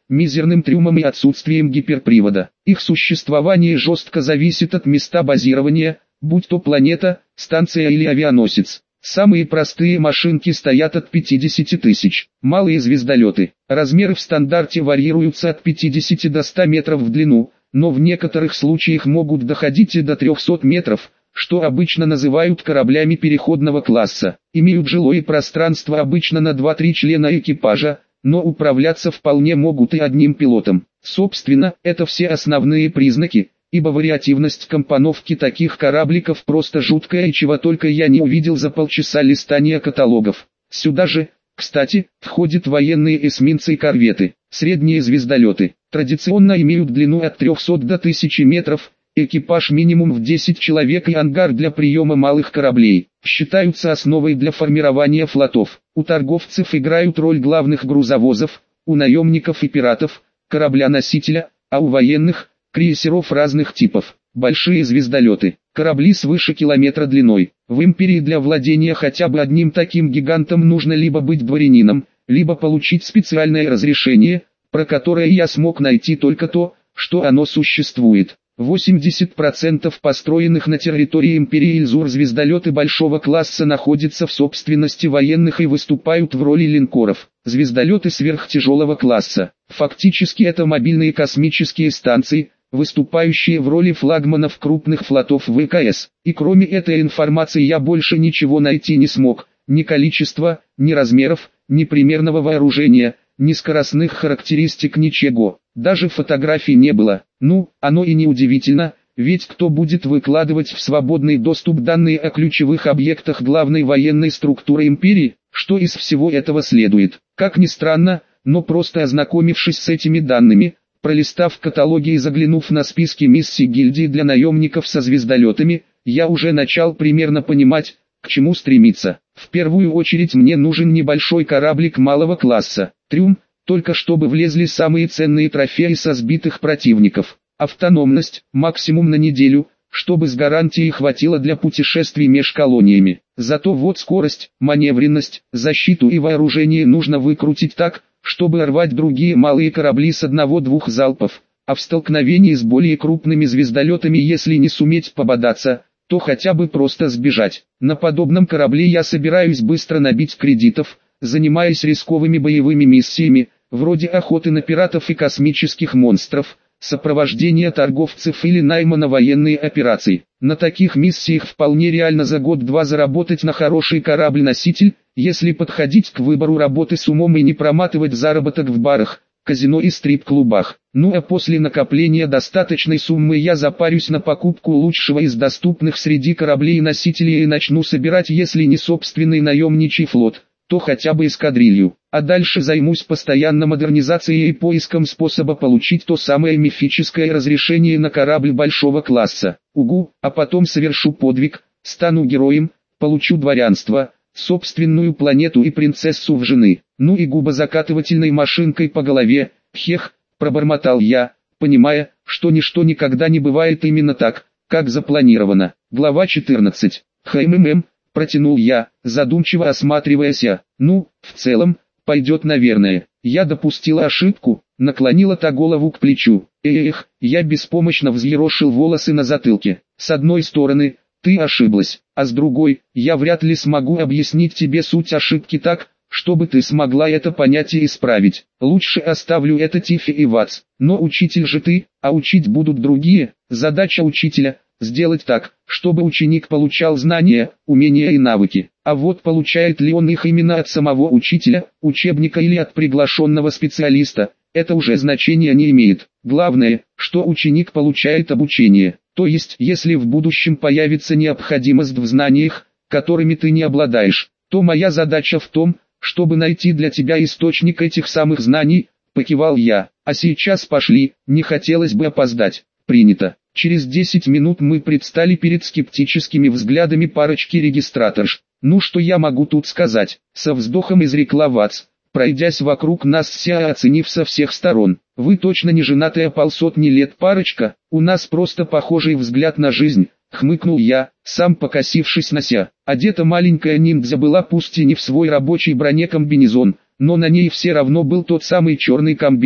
мизерным трюмом и отсутствием гиперпривода. Их существование жестко зависит от места базирования, будь то планета, станция или авианосец. Самые простые машинки стоят от пятидесяти тысяч. Малые звездолеты. Размеры в стандарте варьируются от пятидесяти до ста метров в длину, но в некоторых случаях могут доходить и до трехсот метров, что обычно называют кораблями переходного класса. Имеют жилое пространство обычно на два-три члена экипажа, но управляться вполне могут и одним пилотом. Собственно, это все основные признаки, ибо вариативность компоновки таких корабликов просто жуткая, и чего только я не увидел за полчаса листания каталогов. Сюда же, кстати, входят военные эсминцы и корветы. Средние звездолеты традиционно имеют длину от трехсот до тысячи метров, экипаж минимум в десять человек и ангар для приема малых кораблей. Считаются основой для формирования флотов. У торговцев играют роль главных грузовозов, у наемников и пиратов – корабля-носителя, а у военных – крейсеров разных типов. Большие звездолеты, корабли свыше километра длиной. В империи для владения хотя бы одним таким гигантом нужно либо быть дворянином, либо получить специальное разрешение, про которое я смог найти только то, что оно существует. восемьдесят процентов построенных на территории империи Эльзур звездолеты большого класса находятся в собственности военных и выступают в роли линкоров. Звездолеты сверхтяжелого класса. Фактически это мобильные космические станции, выступающие в роли флагманов крупных флотов ВКС. И кроме этой информации я больше ничего найти не смог. Ни количества, ни размеров, ни примерного вооружения, ни скоростных характеристик, ничего. Даже фотографий не было. Ну, оно и не удивительно, ведь кто будет выкладывать в свободный доступ данные о ключевых объектах главной военной структуры империи? Что из всего этого следует? Как ни странно, но просто ознакомившись с этими данными, пролистав каталоги и заглянув на списки миссий гильдии для наемников со звездолетами, я уже начал примерно понимать, к чему стремиться. В первую очередь мне нужен небольшой кораблик малого класса, трюм, только чтобы влезли самые ценные трофеи со сбитых противников. Автономность, максимум на неделю, чтобы с гарантией хватило для путешествий меж колониями. Зато вот скорость, маневренность, защиту и вооружение нужно выкрутить так, чтобы рвать другие малые корабли с одного-двух залпов, а в столкновении с более крупными звездолетами, если не суметь пободаться, то хотя бы просто сбежать. На подобном корабле я собираюсь быстро набить кредитов, занимаясь рисковыми боевыми миссиями, вроде охоты на пиратов и космических монстров, сопровождения торговцев или найма на военные операции. На таких миссиях вполне реально за год-два заработать на хороший корабль-носитель, если подходить к выбору работы с умом и не проматывать заработок в барах, казино и стрип-клубах. Ну а после накопления достаточной суммы я запарюсь на покупку лучшего из доступных среди кораблей и носителей и начну собирать, если не собственный наемничий флот, то хотя бы эскадрилью. А дальше займусь постоянно модернизацией и поиском способа получить то самое мифическое разрешение на корабль большого класса. Угу, а потом совершу подвиг, стану героем, получу дворянство, собственную планету и принцессу в жены. Ну и губозакатывательной машинкой по голове, хех, пробормотал я, понимая, что ничто никогда не бывает именно так, как запланировано. Глава четырнадцать. Хммм, протянул я, задумчиво осматриваясь. Ну, в целом, пойдет, наверное. Я допустила ошибку, наклонила та голову к плечу. Эх, я беспомощно взъерошил волосы на затылке. С одной стороны, ты ошиблась, а с другой, я вряд ли смогу объяснить тебе суть ошибки так, чтобы ты смогла это понять и исправить. Лучше оставлю это Тифе и Ватс. Но учитель же ты, а учить будут другие. Задача учителя – сделать так, чтобы ученик получал знания, умения и навыки. А вот получает ли он их именно от самого учителя, учебника или от приглашенного специалиста, это уже значения не имеет. Главное, что ученик получает обучение. То есть, если в будущем появится необходимость в знаниях, которыми ты не обладаешь, то моя задача в том, чтобы найти для тебя источник этих самых знаний, покивал я. А сейчас пошли, не хотелось бы опоздать. Принято. Через десять минут мы предстали перед скептическими взглядами парочки регистраторш. Ну что я могу тут сказать? Со вздохом изрекла Ватс, пройдясь вокруг нас вся, оценив со всех сторон. Вы точно не женатая полсотни лет парочка? У нас просто похожий взгляд на жизнь. Хмыкнул я, сам покосившись на ся. Одета маленькая ниндзя была пусть и не в свой рабочий бронекомбинезон, но на ней все равно был тот самый черный комбез,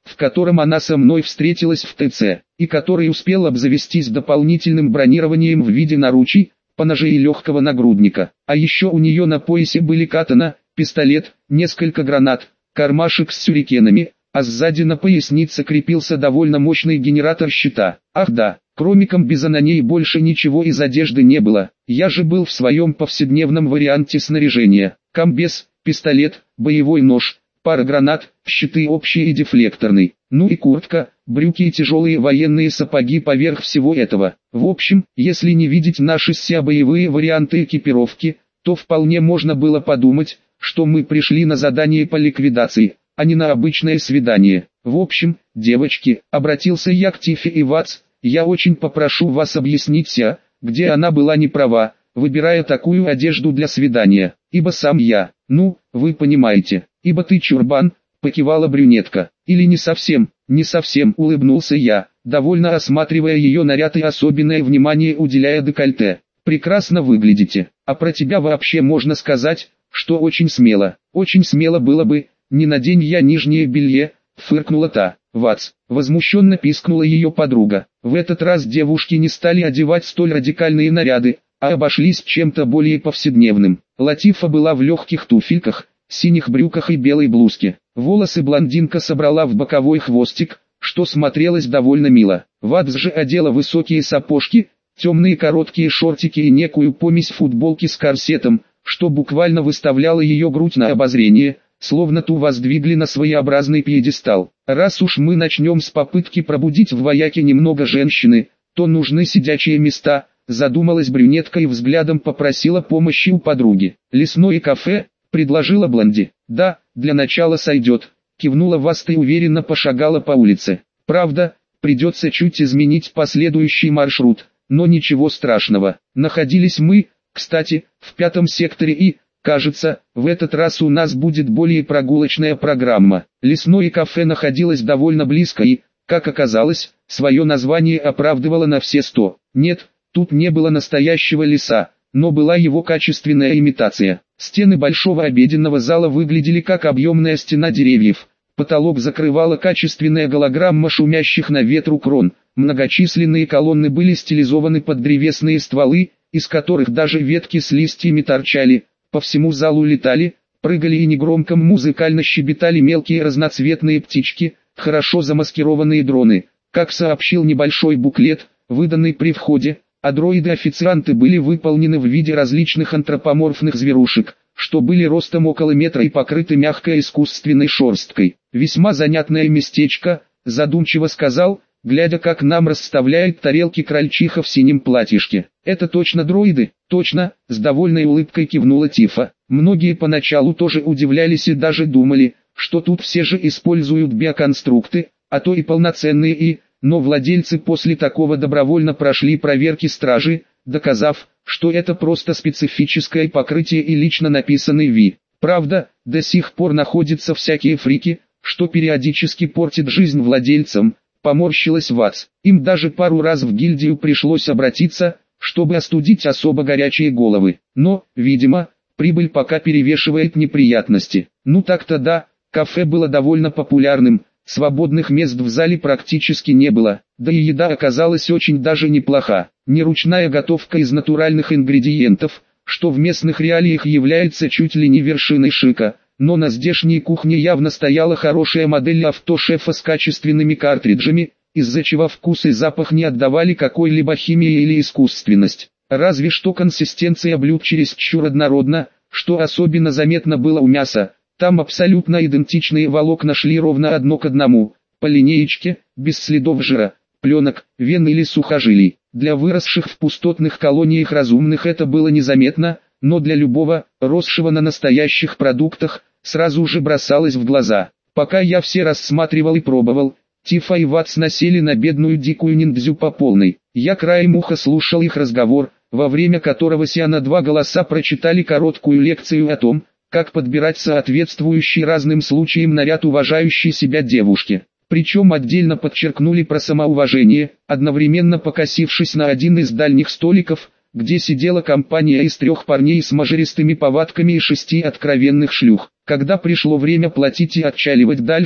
в котором она со мной встретилась в ТЦ, и который успел обзавестись дополнительным бронированием в виде наручей, поножей и легкого нагрудника. А еще у нее на поясе были катана, пистолет, несколько гранат, кармашек с сюрикенами, а сзади на пояснице крепился довольно мощный генератор щита. Ах да, кроме комбеза на ней больше ничего из одежды не было. Я же был в своем повседневном варианте снаряжения. Комбез, пистолет, боевой нож, пара гранат, щиты общий и дефлекторный. Ну и куртка, брюки и тяжелые военные сапоги поверх всего этого. В общем, если не видеть наши ся боевые варианты экипировки, то вполне можно было подумать, что мы пришли на задание по ликвидации, а не на обычное свидание. В общем, девочки, обратился я к Тифе и Ватс, я очень попрошу вас объяснить ся, где она была не права, выбирая такую одежду для свидания, ибо сам я, ну, вы понимаете, ибо ты чурбан, покивала брюнетка, или не совсем, не совсем, улыбнулся я, довольно осматривая ее наряд и особенное внимание уделяя декольте. Прекрасно выглядите, а про тебя вообще можно сказать, что очень смело, очень смело было бы, не надень я нижнее белье, фыркнула та. Ватс, возмущенно пискнула ее подруга. В этот раз девушки не стали одевать столь радикальные наряды, а обошлись чем-то более повседневным. Латифа была в легких туфельках, синих брюках и белой блузке. Волосы блондинка собрала в боковой хвостик, что смотрелось довольно мило. Ватс же одела высокие сапожки, темные короткие шортики и некую помесь футболки с корсетом, что буквально выставляло ее грудь на обозрение, словно ту воздвигли на своеобразный пьедестал. Раз уж мы начнем с попытки пробудить в вояке немного женщины, то нужны сидячие места, задумалась брюнетка и взглядом попросила помощи у подруги. Лесное кафе, предложила Блонди. Да, для начала сойдет, кивнула Васта и уверенно пошагала по улице. Правда, придется чуть изменить последующий маршрут, но ничего страшного. Находились мы, кстати, в пятом секторе и, кажется, в этот раз у нас будет более прогулочная программа. Лесное кафе находилось довольно близко и, как оказалось, свое название оправдывало на все сто. Нет, тут не было настоящего леса, но была его качественная имитация. Стены большого обеденного зала выглядели как объемная стена деревьев. Потолок закрывала качественная голограмма шумящих на ветру крон. Многочисленные колонны были стилизованы под древесные стволы, из которых даже ветки с листьями торчали. По всему залу летали, прыгали и негромко музыкально щебетали мелкие разноцветные птички, хорошо замаскированные дроны. Как сообщил небольшой буклет, выданный при входе, андроиды-официанты были выполнены в виде различных антропоморфных зверушек, что были ростом около метра и покрыты мягкой искусственной шерсткой. Весьма занятное местечко, задумчиво сказал, глядя как нам расставляет тарелки крольчиха в синем платьишке. Это точно дроиды? Точно, с довольной улыбкой кивнула Тифа. Многие поначалу тоже удивлялись и даже думали, что тут все же используют биоконструкты, а то и полноценные и, но владельцы после такого добровольно прошли проверки стражи, доказав, что это просто специфическое покрытие и лично написанный Ви. Правда, до сих пор находятся всякие фрики, что периодически портит жизнь владельцам. Поморщилась Ватс. Им даже пару раз в гильдию пришлось обратиться, чтобы остудить особо горячие головы. Но, видимо, прибыль пока перевешивает неприятности. Ну так-то да, кафе было довольно популярным, свободных мест в зале практически не было, да и еда оказалась очень даже неплоха. Неручная готовка из натуральных ингредиентов, что в местных реалиях является чуть ли не вершиной шика. Но на здешней кухне явно стояла хорошая модель автошефа с качественными картриджами, из-за чего вкус и запах не отдавали какой-либо химии или искусственность. Разве что консистенция блюд чересчур однородна, что особенно заметно было у мяса. Там абсолютно идентичные волокна шли ровно одно к одному, по линеечке, без следов жира, пленок, вен или сухожилий. Для выросших в пустотных колониях разумных это было незаметно, но для любого, росшего на настоящих продуктах, сразу же бросалось в глаза. Пока я все рассматривал и пробовал, Тифа и Ватс насели на бедную дикую ниндзю по полной. Я краем уха слушал их разговор, во время которого ся на два голоса прочитали короткую лекцию о том, как подбирать соответствующий разным случаям наряд уважающей себя девушки. Причем отдельно подчеркнули про самоуважение, одновременно покосившись на один из дальних столиков, где сидела компания из трех парней с мажористыми повадками и шести откровенных шлюх. Когда пришло время платить и отчаливать дальше,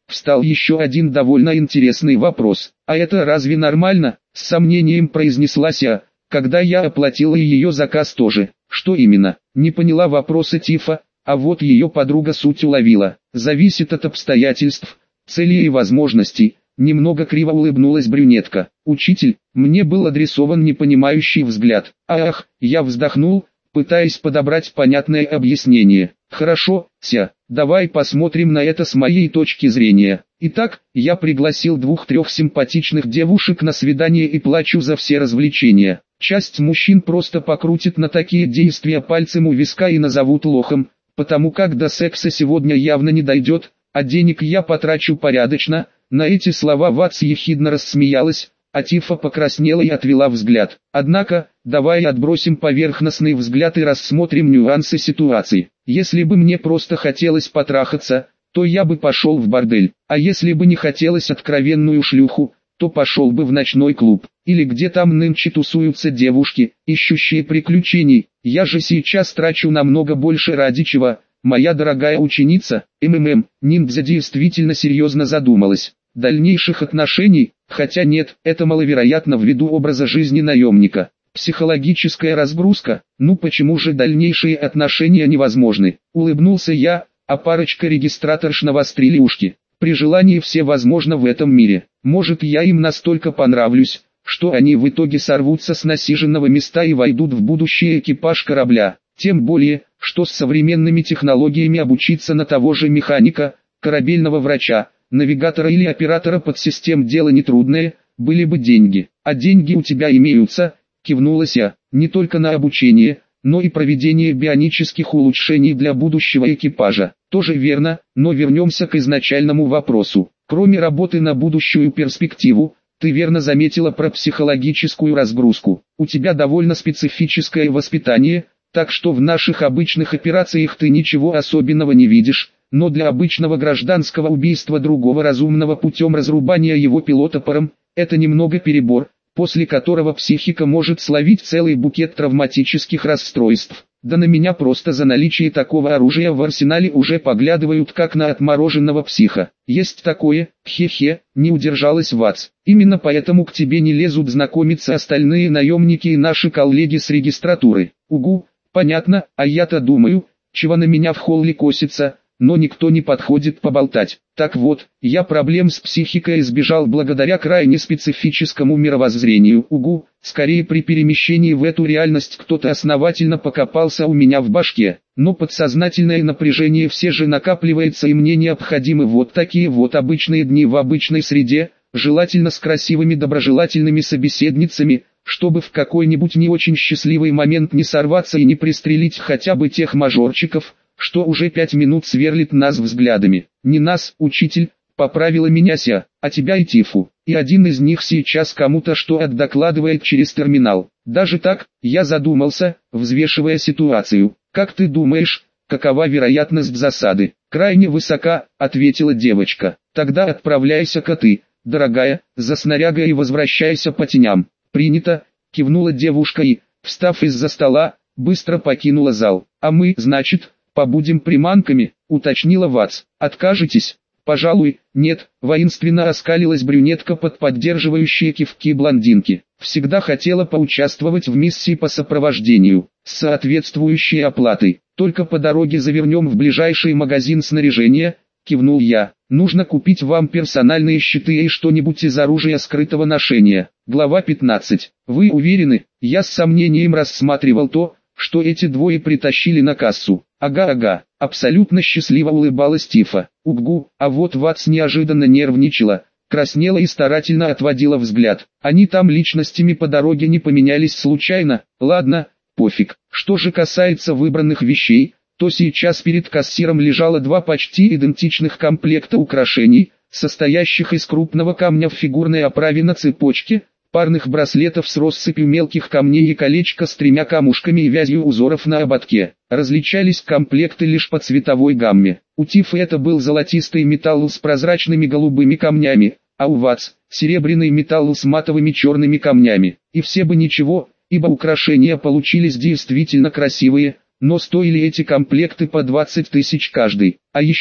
встал еще один довольно интересный вопрос. А это разве нормально? С сомнением произнесла Ся, когда я оплатила ее заказ тоже. Что именно? Не поняла вопроса Тифа, а вот ее подруга суть уловила. Зависит от обстоятельств, целей и возможностей. Немного криво улыбнулась брюнетка. Учитель, мне был адресован непонимающий взгляд. Ах, я вздохнул, пытаясь подобрать понятное объяснение. Хорошо, Ся, давай посмотрим на это с моей точки зрения. Итак, я пригласил двух-трех симпатичных девушек на свидание и плачу за все развлечения. Часть мужчин просто покрутит на такие действия пальцем у виска и назовут лохом, потому как до секса сегодня явно не дойдет, а денег я потрачу порядочно. На эти слова Ватс ехидно рассмеялась, а Тифа покраснела и отвела взгляд. Однако, давай отбросим поверхностный взгляд и рассмотрим нюансы ситуации. Если бы мне просто хотелось потрахаться, то я бы пошел в бордель, а если бы не хотелось откровенную шлюху, то пошел бы в ночной клуб, или где там нынче тусуются девушки, ищущие приключений. Я же сейчас трачу намного больше ради чего. Моя дорогая ученица, МММ, ниндзя действительно серьезно задумалась. Дальнейших отношений, хотя нет, это маловероятно ввиду образа жизни наемника. Психологическая разгрузка, ну почему же дальнейшие отношения невозможны? Улыбнулся я, а парочка регистраторш навострили ушки. При желании все возможно в этом мире. Может я им настолько понравлюсь, что они в итоге сорвутся с насиженного места и войдут в будущий экипаж корабля. Тем более, что с современными технологиями обучиться на того же механика, корабельного врача, навигатора или оператора подсистем дело нетрудное, были бы деньги. А деньги у тебя имеются, кивнула Ся, не только на обучение, но и проведение бионических улучшений для будущего экипажа. Тоже верно, но вернемся к изначальному вопросу. Кроме работы на будущую перспективу, ты верно заметила про психологическую разгрузку. У тебя довольно специфическое воспитание, так что в наших обычных операциях ты ничего особенного не видишь, но для обычного гражданского убийства другого разумного путем разрубания его пилотопором, это немного перебор, после которого психика может словить целый букет травматических расстройств. Да на меня просто за наличие такого оружия в арсенале уже поглядывают как на отмороженного психа. Есть такое, хе-хе, не удержалась Ватс. Именно поэтому к тебе не лезут знакомиться остальные наемники и наши коллеги с регистратуры. Угу, понятно, а я-то думаю, чего на меня в холле косится, но никто не подходит поболтать. Так вот, я проблем с психикой избежал благодаря крайне специфическому мировоззрению. Угу, скорее при перемещении в эту реальность кто-то основательно покопался у меня в башке. Но подсознательное напряжение все же накапливается, и мне необходимы вот такие вот обычные дни в обычной среде, желательно с красивыми доброжелательными собеседницами, чтобы в какой-нибудь не очень счастливый момент не сорваться и не пристрелить хотя бы тех мажорчиков, что уже пять минут сверлит нас взглядами. Не нас, учитель, поправила меня Ся, а тебя и Тифу. И один из них сейчас кому-то что отдокладывает через терминал. Даже так, я задумался, взвешивая ситуацию. Как ты думаешь, какова вероятность засады? Крайне высока, ответила девочка. Тогда отправляйся-ка ты, дорогая, за снарягой и возвращайся по теням. Принято, кивнула девушка и, встав из-за стола, быстро покинула зал. А мы, значит, побудем приманками, уточнила Ватс. Откажетесь? Пожалуй, нет, воинственно оскалилась брюнетка под поддерживающие кивки блондинки. Всегда хотела поучаствовать в миссии по сопровождению, с соответствующей оплатой. Только по дороге завернем в ближайший магазин снаряжения, кивнул я. Нужно купить вам персональные щиты и что-нибудь из оружия скрытого ношения. Глава пятнадцать. Вы уверены? Я с сомнением рассматривал то, что эти двое притащили на кассу. Ага-ага, абсолютно счастливо улыбалась Тифа. Угу, а вот Ватс неожиданно нервничала, краснела и старательно отводила взгляд. Они там личностями по дороге не поменялись случайно? Ладно, пофиг. Что же касается выбранных вещей, то сейчас перед кассиром лежало два почти идентичных комплекта украшений, состоящих из крупного камня в фигурной оправе на цепочке, парных браслетов с россыпью мелких камней и колечко с тремя камушками и вязью узоров на ободке. Различались комплекты лишь по цветовой гамме. У Тифы это был золотистый металл с прозрачными голубыми камнями, а у Ватс – серебряный металл с матовыми черными камнями. И все бы ничего, ибо украшения получились действительно красивые, но стоили эти комплекты по двадцать тысяч каждый. А еще,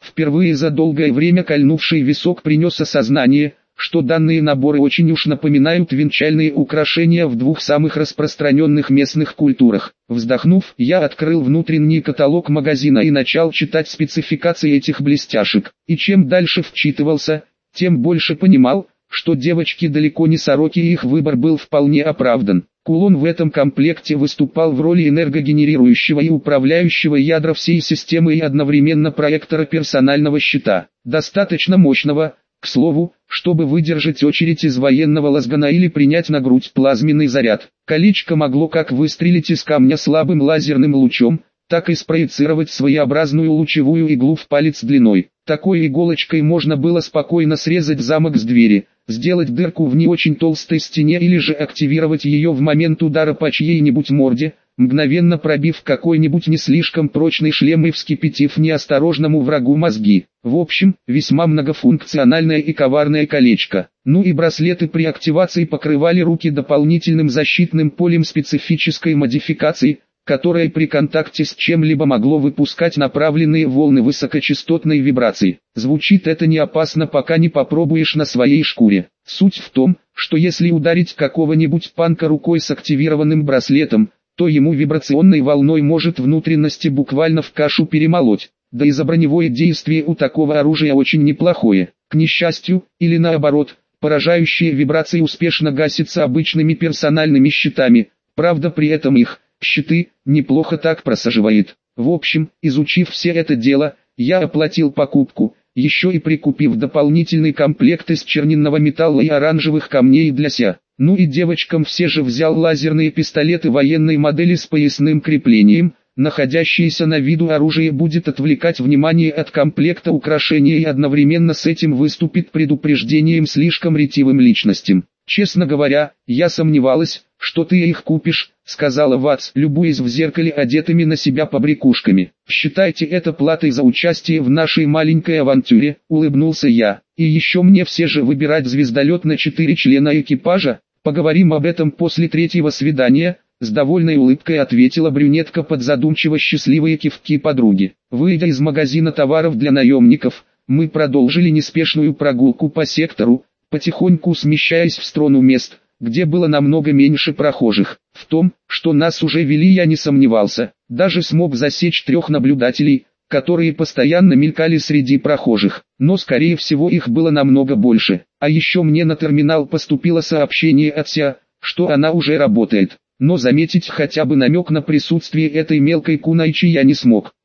Впервые за долгое время кольнувший висок принес осознание, что данные наборы очень уж напоминают венчальные украшения в двух самых распространенных местных культурах. Вздохнув, я открыл внутренний каталог магазина и начал читать спецификации этих блестяшек. И чем дальше вчитывался, тем больше понимал, что девочки далеко не сороки и их выбор был вполне оправдан. Кулон в этом комплекте выступал в роли энергогенерирующего и управляющего ядра всей системы и одновременно проектора персонального щита. Достаточно мощного, к слову, чтобы выдержать очередь из военного лазгана или принять на грудь плазменный заряд. Колечко могло как выстрелить из камня слабым лазерным лучом, так и спроецировать своеобразную лучевую иглу в палец длиной. Такой иголочкой можно было спокойно срезать замок с двери, сделать дырку в не очень толстой стене или же активировать ее в момент удара по чьей-нибудь морде, мгновенно пробив какой-нибудь не слишком прочный шлем и вскипятив неосторожному врагу мозги. В общем, весьма многофункциональное и коварное колечко. Ну и браслеты при активации покрывали руки дополнительным защитным полем специфической модификации, которое при контакте с чем-либо могло выпускать направленные волны высокочастотной вибрации. Звучит это не опасно, пока не попробуешь на своей шкуре. Суть в том, что если ударить какого-нибудь панка рукой с активированным браслетом, то ему вибрационной волной может внутренности буквально в кашу перемолоть. Да и за броневое действие у такого оружия очень неплохое. К несчастью, или наоборот, поражающие вибрации успешно гасятся обычными персональными щитами, правда при этом их щиты неплохо так просаживает. В общем, изучив все это дело, я оплатил покупку, еще и прикупив дополнительный комплект из чернильного металла и оранжевых камней для ся. Ну и девочкам все же взял лазерные пистолеты военной модели с поясным креплением. Находящееся на виду оружие будет отвлекать внимание от комплекта украшения и одновременно с этим выступит предупреждением слишком ретивым личностям. «Честно говоря, я сомневалась, что ты их купишь», — сказала Ватс, любуясь в зеркале одетыми на себя побрякушками. «Считайте это платой за участие в нашей маленькой авантюре», — улыбнулся я. «И еще мне все же выбирать звездолет на четыре члена экипажа? Поговорим об этом после третьего свидания», — с довольной улыбкой ответила брюнетка под задумчиво счастливые кивки подруги. Выйдя из магазина товаров для наемников, мы продолжили неспешную прогулку по сектору, потихоньку смещаясь в сторону мест, где было намного меньше прохожих. В том, что нас уже вели, я не сомневался, даже смог засечь трех наблюдателей, которые постоянно мелькали среди прохожих, но скорее всего их было намного больше. А еще мне на терминал поступило сообщение от ся, что она уже работает, но заметить хотя бы намек на присутствие этой мелкой кунайчи я не смог.